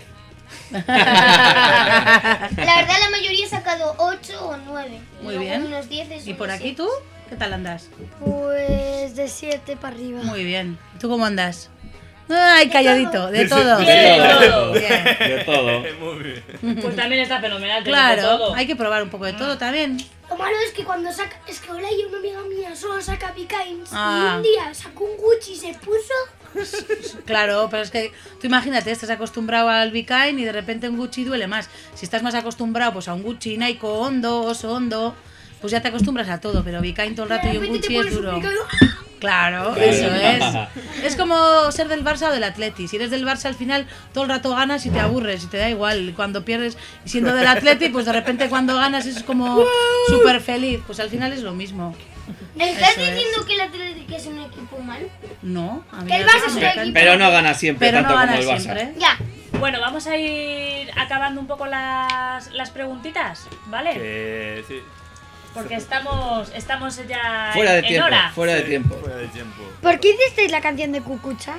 La verdad, la mayoría he sacado ocho o nueve. Muy Luego bien. unos diez ¿Y por aquí tú? ¿Qué tal andas? Pues de siete para arriba. Muy bien. ¿Tú cómo andas? Ay, calladito, de todo. De todo. Bien. De todo. Muy bien. Pues también está fenomenal. tener de Claro, todo. hay que probar un poco de todo también. Lo malo es que cuando saca. Es que ahora yo, una amiga mía, solo saca Bikains. Ah. Y un día sacó un Gucci y se puso. Claro, pero es que tú imagínate, estás acostumbrado al Vikain y de repente un Gucci duele más. Si estás más acostumbrado pues a un Gucci, Nike, Hondo, Oso Hondo, pues ya te acostumbras a todo, pero Vikain todo el rato y un Gucci es duro. Claro, eso es. Es como ser del Barça o del Atleti. Si eres del Barça al final todo el rato ganas y te aburres y te da igual. Cuando pierdes y siendo del Atleti, pues de repente cuando ganas es como súper feliz. Pues al final es lo mismo. ¿Estás Eso es. diciendo que el Atlético es un equipo malo? No, a mí Que el el Barça Barça es me un encanta. equipo. Pero no gana siempre Pero tanto no gana como el Barça. siempre. Ya. Bueno, vamos a ir acabando un poco las, las preguntitas, ¿vale? Que sí. Porque estamos, estamos ya Fuera de en, en tiempo, hora. fuera de Sí, tiempo. Fuera de tiempo. ¿Por qué hicisteis la canción de Cucucha?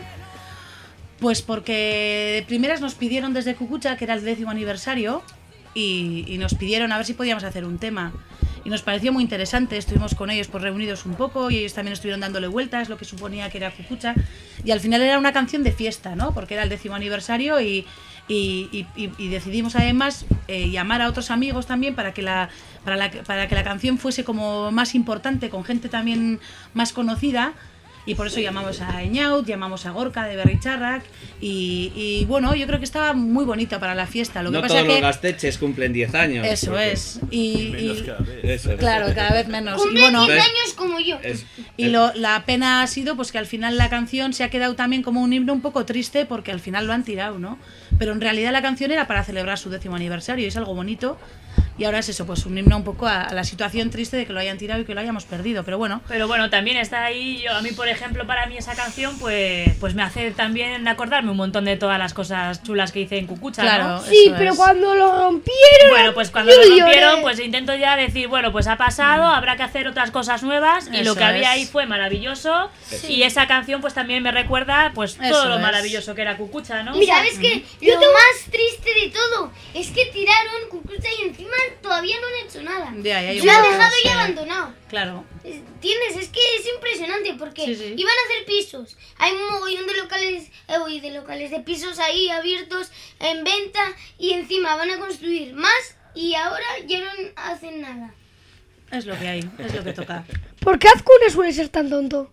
Pues porque de primeras nos pidieron desde Cucucha, que era el décimo aniversario, y, y nos pidieron a ver si podíamos hacer un tema. Y nos pareció muy interesante, estuvimos con ellos pues reunidos un poco y ellos también estuvieron dándole vueltas, lo que suponía que era Cucucha. Y al final era una canción de fiesta, ¿no? Porque era el décimo aniversario y, y, y- y- y decidimos además eh, llamar a otros amigos también para que, la, para, la, para que la canción fuese como más importante, con gente también más conocida. Y por eso llamamos a Eñaut, llamamos a Gorka de Berricharrac y, y bueno, yo creo que estaba muy bonita para la fiesta. Lo que No pasa todos que los gasteches cumplen diez años. eso porque- es. Y, Menos y- cada vez. Eso es. claro, cada vez menos. Y Cumplen bueno, diez Entonces- años como yo. Es- y lo, la pena ha sido pues que al final la canción se ha quedado también como un himno un poco triste porque al final lo han tirado, ¿no? Pero en realidad la canción era para celebrar su décimo aniversario y es algo bonito. Y ahora es eso, pues un himno un poco a, a la situación triste de que lo hayan tirado y que lo hayamos perdido. Pero bueno, Pero bueno, también está ahí, yo, a mí por ejemplo, para mí esa canción pues, pues me hace también acordarme un montón de todas las cosas chulas que hice en Cucucha, claro. ¿no? Sí, eso pero es. cuando lo rompieron. Bueno, pues cuando yo lo rompieron, lloré. pues intento ya decir, bueno, pues ha pasado, habrá que hacer otras cosas nuevas y lo Eso que había es. ahí fue maravilloso y esa canción pues también me recuerda pues Eso todo lo es. maravilloso que era Cucucha, ¿no? Y sabes que lo más triste de todo es que tiraron Cucucha y encima todavía no han hecho nada. Ya, ya hay un Lo han poco, dejado sí. ya abandonado. Claro. ¿Entiendes? Es que es impresionante porque Sí, sí. iban a hacer pisos. Hay un mogollón de locales, eh, uy, de locales, de pisos ahí abiertos en venta y encima van a construir más y ahora ya no hacen nada. Es lo que hay, es lo que toca. ¿Por qué Azcuna suele ser tan tonto?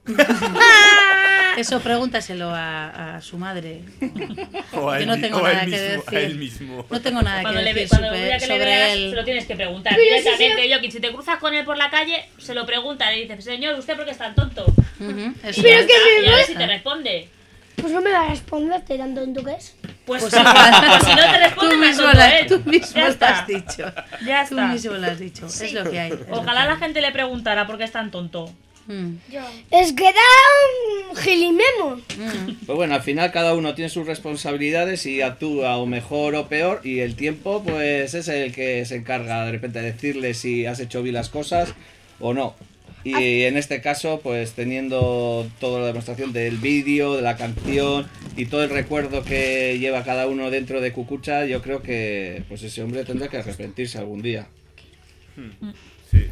Eso pregúntaselo a, a su madre. O a Que él, no mi- tengo o a nada él que mismo, a decir. él mismo. No tengo nada Cuando que le, ve- decir cuando sobre, el día que le sobre veas, él. se lo tienes que preguntar Pero si directamente. Yo, si te cruzas con él por la calle, se lo pregunta, le dices, señor, ¿usted por qué es tan tonto? Ujú, eso Pero es. que me Y a ver duele- si te responde. Pues no me va a responder de tan tonto que es. Pues, Pues pues igual. si no te responde, Tú más mismo, tonto la- él. tú mismo Ya lo está. has dicho. Ya Tú está. mismo lo has dicho. Es lo que hay. es lo Ojalá que la hay. gente le preguntara por qué es tan tonto. Mm, Es que da un gilimemo. mm. Pues bueno, al final cada uno tiene sus responsabilidades y actúa o mejor o peor y el tiempo pues es el que se encarga de repente de decirle si has hecho bien las cosas o no. Y en este caso pues teniendo toda la demostración del vídeo, de la canción y todo el recuerdo que lleva cada uno dentro de Cucucha, yo creo que pues ese hombre tendrá que arrepentirse algún día. Sí.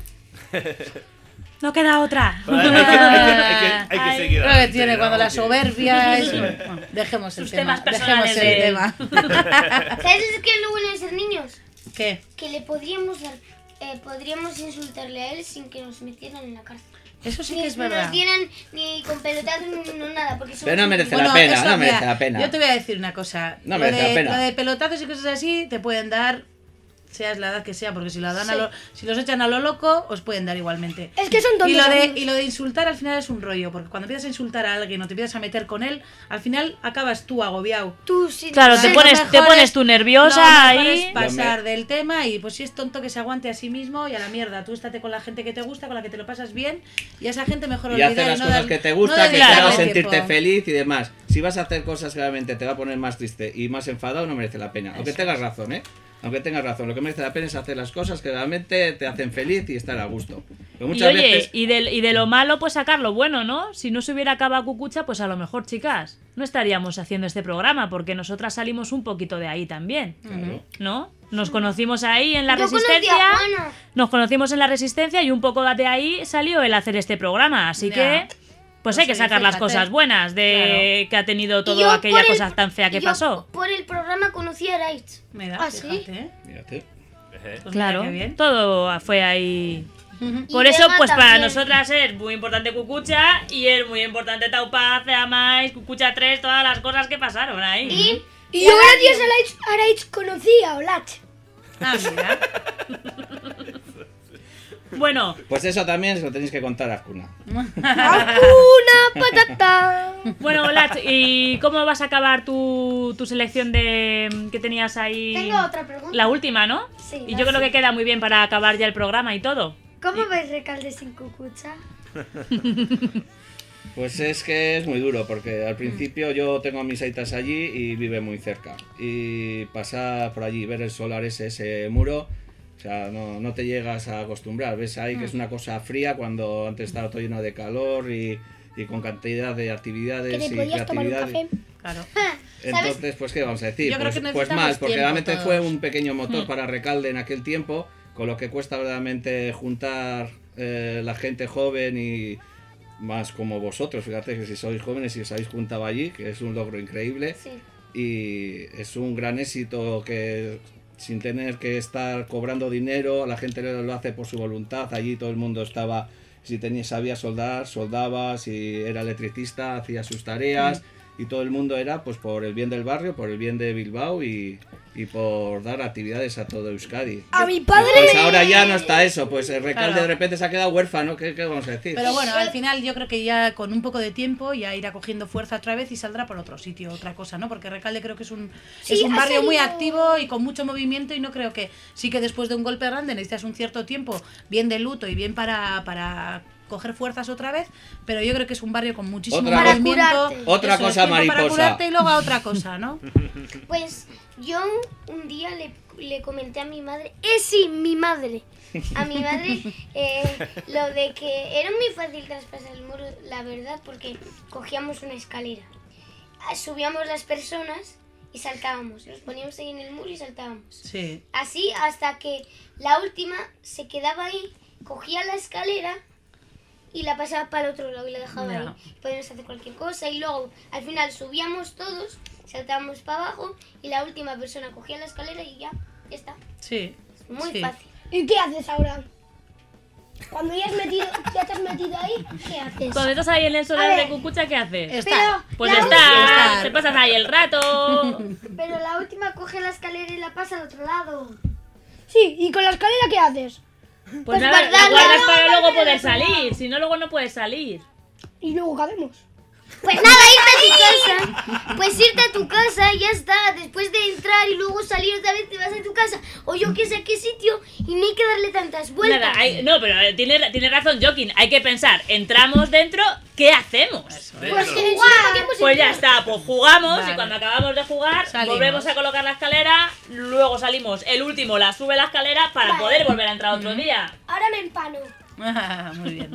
No queda otra. Hay que, hay que- hay que- hay que Ay, seguir Lo que adelante, tiene ¿no? cuando la Que- soberbia es... Bueno, dejemos el Sus tema. temas Dejemos personales el de- tema. ¿Sabes qué es lo bueno de ser niños? ¿Qué? Que le podríamos dar, eh, podríamos insultarle a él sin que nos metieran en la cárcel. Eso sí Ni que es nos verdad. dieran ni con pelotazos ni no nada, porque somos Pero no merece niños. la pena, eso, no merece mira, la pena. Yo te voy a decir una cosa. No lo, merece de, la pena. lo de pelotazos y cosas así te pueden dar seas la edad que sea, porque si, lo dan Sí. a lo, si los echan a lo loco, os pueden dar igualmente. Es que son tontos y lo, de, amigos. y lo de insultar al final es un rollo, porque cuando empiezas a insultar a alguien o te empiezas a meter con él, al final acabas tú agobiado. Tú sí. Claro, Sí, te lo pones, mejor te pones es- tú nerviosa lo mejor ahí. es pasar del tema y pues si es tonto que se aguante a sí mismo y a la mierda. Tú estate con la gente que te gusta, con la que te lo pasas bien y a esa gente mejor Y olvidar hacer las no cosas dar- que te no gustan, que te dedicarle hagan sentirte tiempo. feliz y demás. Si vas a hacer cosas que realmente te va a poner más triste y más enfadado, no merece la pena. Aunque Eso tengas es. razón, ¿eh? Aunque tengas razón, lo que merece la pena es hacer las cosas que realmente te hacen feliz y estar a gusto. Pero Y muchas oye, veces... y, de, y de lo malo, pues sacar lo bueno, ¿no? Si no se hubiera acabado Cucucha, pues a lo mejor, chicas, no estaríamos haciendo este programa, porque nosotras salimos un poquito de ahí también, Claro. ¿no? Nos conocimos ahí en la Yo conocí Resistencia, a Juana. nos conocimos en la Resistencia y un poco de ahí salió el hacer este programa, así Ya. que... Pues hay que Pues sacar oye, las fíjate. cosas buenas de que ha tenido Y toda yo aquella por el- cosa tan fea que yo pasó. Por el programa conocí a Raich. Me da, ¿Ah, sí? fíjate, ¿eh? Fíjate. Pues Claro, mira qué bien. todo fue ahí. Y Por eso, Vega pues para también. nosotras es muy importante Cucucha y es muy importante Taupaz, Amais, Cucucha tres, todas las cosas que pasaron ahí. Y, Y yo gracias a Raich, a Raich conocí a Olach. Ah, mira. Bueno, Pues eso también se lo tenéis que contar a Azcuna. ¡Una patata! bueno, Olat, ¿y cómo vas a acabar tu, tu selección de que tenías ahí? Tengo otra pregunta. La última, ¿no? Sí, Y la yo creo sí. que queda muy bien para acabar ya el programa y todo. ¿Cómo ves Recalde sin Cucucha? Pues es que es muy duro, porque al principio yo tengo a mis aitas allí y vive muy cerca. Y pasar por allí, ver el solar ese, ese muro, o sea, no, no te llegas a acostumbrar. Ves ahí que es una cosa fría cuando antes estaba todo lleno de calor y, y con cantidad de actividades Que te y podías tomar un creatividad. café. Claro. Entonces, pues qué vamos a decir, Yo creo pues, que pues necesitamos mal, porque tiempo realmente todos. fue un pequeño motor Mm. para Recalde en aquel tiempo, con lo que cuesta verdaderamente juntar eh, la gente joven y más como vosotros, fíjate que si sois jóvenes y os habéis juntado allí, que es un logro increíble sí. y es un gran éxito que sin tener que estar cobrando dinero, la gente lo lo hace por su voluntad, allí todo el mundo estaba, si tenía, sabía soldar, soldaba, si era electricista, hacía sus tareas y todo el mundo era pues por el bien del barrio, por el bien de Bilbao y, y por dar actividades a todo Euskadi. A mi padre Pues le- ahora ya no está eso, pues el Recalde Claro. de repente se ha quedado huérfano, ¿qué, qué vamos a decir? Pero bueno, al final yo creo que ya con un poco de tiempo ya irá cogiendo fuerza otra vez y saldrá por otro sitio, otra cosa, ¿no? Porque Recalde creo que es un, Sí, es un ha barrio muy salido- activo y con mucho movimiento y no creo que sí que después de un golpe grande necesitas un cierto tiempo bien de luto y bien para, para coger fuerzas otra vez, pero yo creo que es un barrio con muchísimo Otra movimiento. curarte. Otra Eso es, cosa tiempo para mariposa. curarte y luego a otra cosa, ¿no? Pues yo un día le, le comenté a mi madre, eh sí, mi madre, a mi madre eh, lo de que era muy fácil traspasar el muro, la verdad, porque cogíamos una escalera, ah, subíamos las personas y saltábamos, nos poníamos ahí en el muro y saltábamos. Sí. Así hasta que la última se quedaba ahí, cogía la escalera y la pasaba para el otro lado y la dejaba Ya. ahí. Podíamos hacer cualquier cosa y luego al final subíamos todos, saltábamos para abajo y la última persona cogía la escalera y ya, ya está. Sí. Muy Sí. fácil. ¿Y qué haces ahora? Cuando ya, has metido, ya te has metido ahí, ¿qué haces? Cuando estás ahí en el solar A de ver. Cucucha, ¿qué haces? Está. Pues La está, última- te pasas ahí el rato. Pero la última coge la escalera y la pasa al otro lado. Sí, ¿y con la escalera qué haces? Pues, Pues nada, la guardarla, guardas no, para luego guardarla, poder guardarla. salir, si no luego no puedes salir. ¿Y luego qué hacemos? Pues nada, irte a tu casa. Pues irte a tu casa y ya está. Después de entrar y luego salir otra vez te vas a tu casa. O yo que sé a qué sitio y no hay que darle tantas vueltas. Nada, hay- no, pero eh, tiene, tiene razón Joaquín, hay que pensar, entramos dentro, ¿qué hacemos? Pues Eso. que Guau. ¿para qué hemos Pues ya entrado? está, pues jugamos Vale. y cuando acabamos de jugar Salimos. volvemos a colocar la escalera, luego salimos, el último la sube la escalera para Vale. poder volver a entrar otro día. Ahora me empano. Muy bien.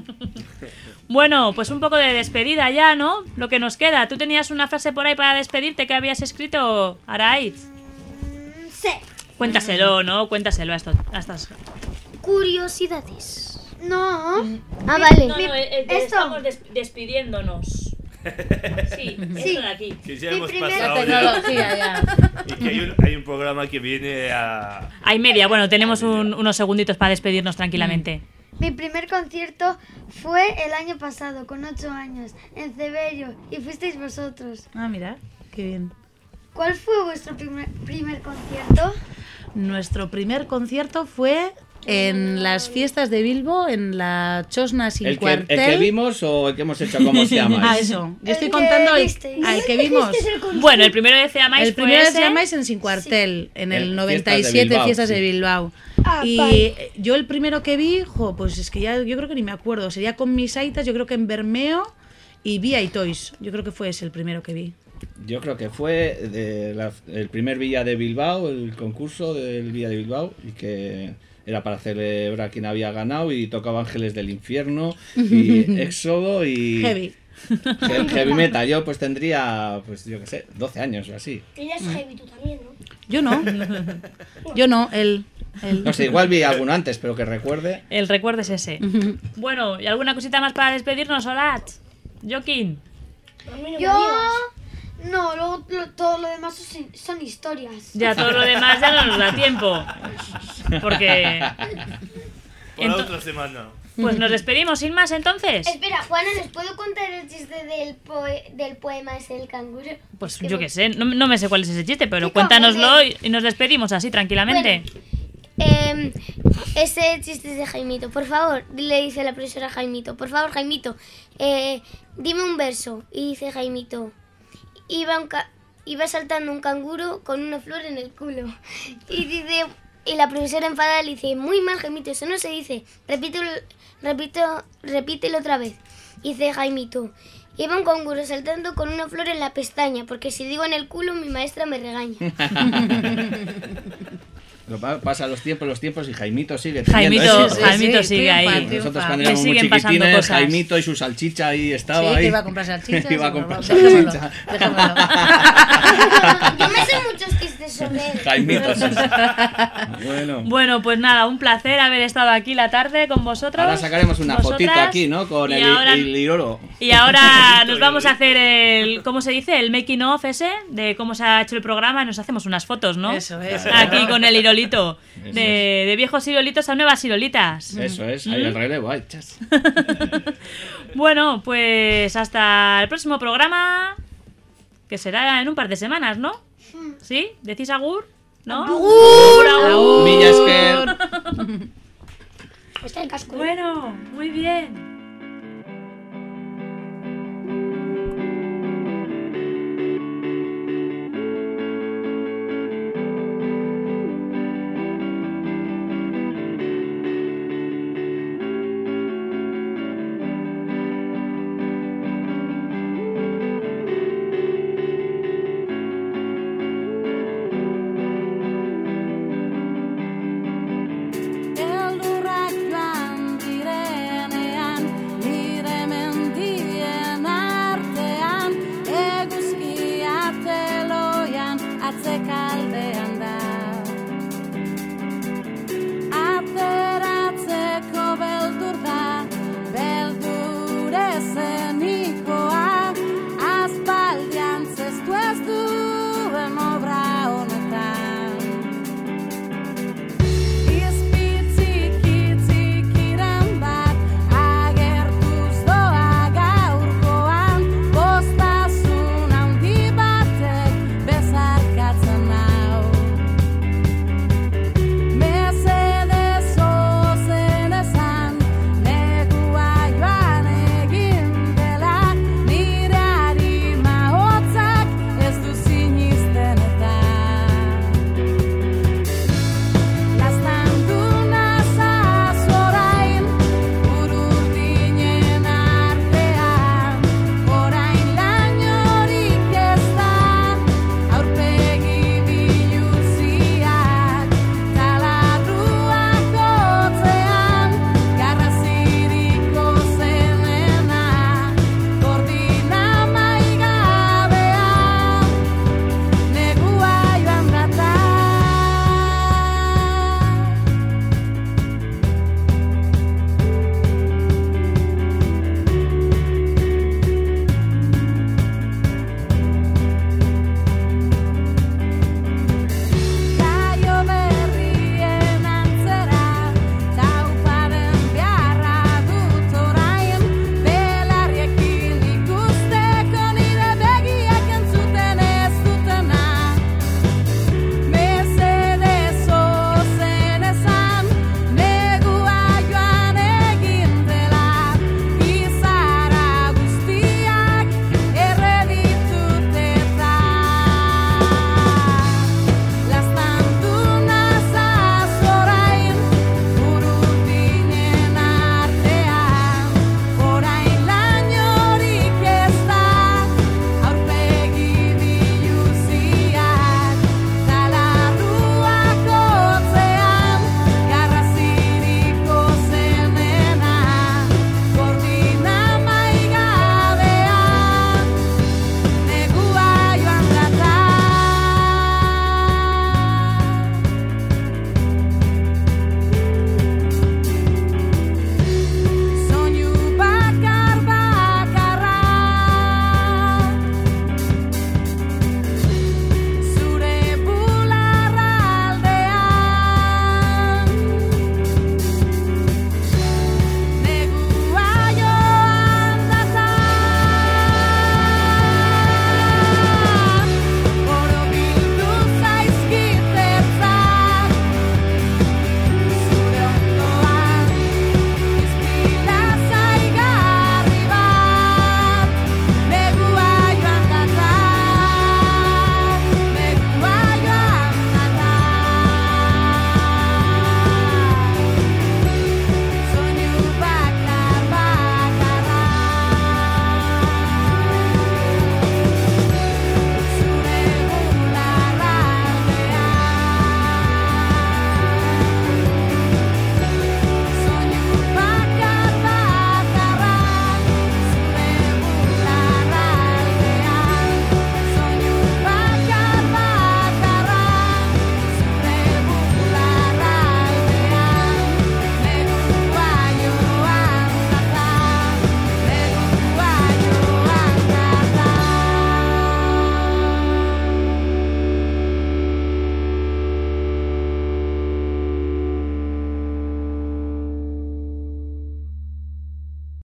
Bueno, pues un poco de despedida ya, ¿no? Lo que nos queda. ¿Tú tenías una frase por ahí para despedirte que habías escrito, Araiz? Sí. Cuéntaselo, ¿no? Cuéntaselo a, estos, a estas... Curiosidades. No. Ah, vale. No, no, eh, eh, esto. estamos des- despidiéndonos. Sí, esto de aquí. Que ya Mi hemos primer- pasado La ya. tecnología ya. Y que hay un, hay un programa que viene a... Hay media, bueno, tenemos un- unos segunditos para despedirnos tranquilamente. Mi primer concierto fue el año pasado, con ocho años, en Ceberio, y fuisteis vosotros. Ah, mira, qué bien. ¿Cuál fue vuestro primer, primer concierto? Nuestro primer concierto fue en las fiestas de Bilbo, en la Chosna sin ¿El que, cuartel. ¿El que vimos o el que hemos hecho? ¿Cómo se llama? Ah, eso. Yo estoy contando el, ah, el que vimos. Bueno, el primero de Ceamáis El fue primero de ese. Ceamáis en Sin Cuartel, en el En noventa y Fiestas de siete Bilbao, Fiestas de sí. Bilbao. Ah, Y vale. yo el primero que vi, jo, pues es que ya yo creo que ni me acuerdo. Sería con mis aitas, yo creo que en Bermeo y Vía y Toys. Yo creo que fue ese el primero que vi. Yo creo que fue de la- el primer Villa de Bilbao, el concurso del Villa de Bilbao, y que era para celebrar quién había ganado, y tocaba Ángeles del Infierno y Éxodo y Heavy. he- heavy metal. Yo pues tendría, pues yo qué sé, doce años o así. Ella es heavy, tú también, ¿no? Yo no. Yo no, él. él. No sé, igual vi alguno antes, pero que recuerde. El recuerdo es ese. Bueno, ¿y alguna cosita más para despedirnos, Olat? Joaquín. A mí no me Yo... digas. No, luego lo- todo lo demás son, son historias. Ya todo lo demás ya no nos da tiempo. Porque... Por Ento- otra semana. Pues nos despedimos sin más entonces. Espera, Juana, ¿les puedo contar el chiste del, poe- del poema ese del canguro? Pues Es que yo me- qué sé, no, no me sé cuál es ese chiste, pero Chico, cuéntanoslo y, joder. y nos despedimos así tranquilamente. Eh, ese chiste es de Jaimito. Por favor, le dice la profesora a Jaimito. Por favor, Jaimito, eh, dime un verso. Y dice Jaimito, iba, un ca- iba saltando un canguro con una flor en el culo. Y dice, y la profesora enfadada le dice, muy mal, Jaimito, eso no se dice. Repítelo, repito, repítelo otra vez. Y dice Jaimito, iba un canguro saltando con una flor en la pestaña, porque si digo en el culo, mi maestra me regaña. Lo pa- Pasan los tiempos, los tiempos y Jaimito sigue teniendo Jaimito, éxito. sí, Jaimito sí, sigue triunfa, ahí. triunfa. Nosotros cuando Le éramos muy siguen pasando chiquitines, cosas. Jaimito y su salchicha ahí estaba Sí, ahí. que iba a comprar salchichas. Iba a bueno, comprar déjamelo, salchicha. déjamelo. Yo me sé muchos chistes sobre él. Jaimito, sí, sí. Bueno. Bueno, pues nada, un placer haber estado aquí la tarde con vosotros. Ahora sacaremos una vosotras, fotito aquí, ¿no? Con y el, ahora- el Iroro. Y ahora nos vamos a hacer el, ¿cómo se dice? El making of ese, de cómo se ha hecho el programa, y nos hacemos unas fotos, ¿no? Eso es. Aquí claro. con el Irolito. Eso De, de viejos Irolitos a nuevas Irolitas. Eso es, ahí el relevo, ahí, chas. Bueno, pues hasta el próximo programa, que será en un par de semanas, ¿no? ¿Sí? ¿Decís agur? ¿No? Agur. Agur. Agur. Milla Esquer. Está el casco. Bueno, muy bien.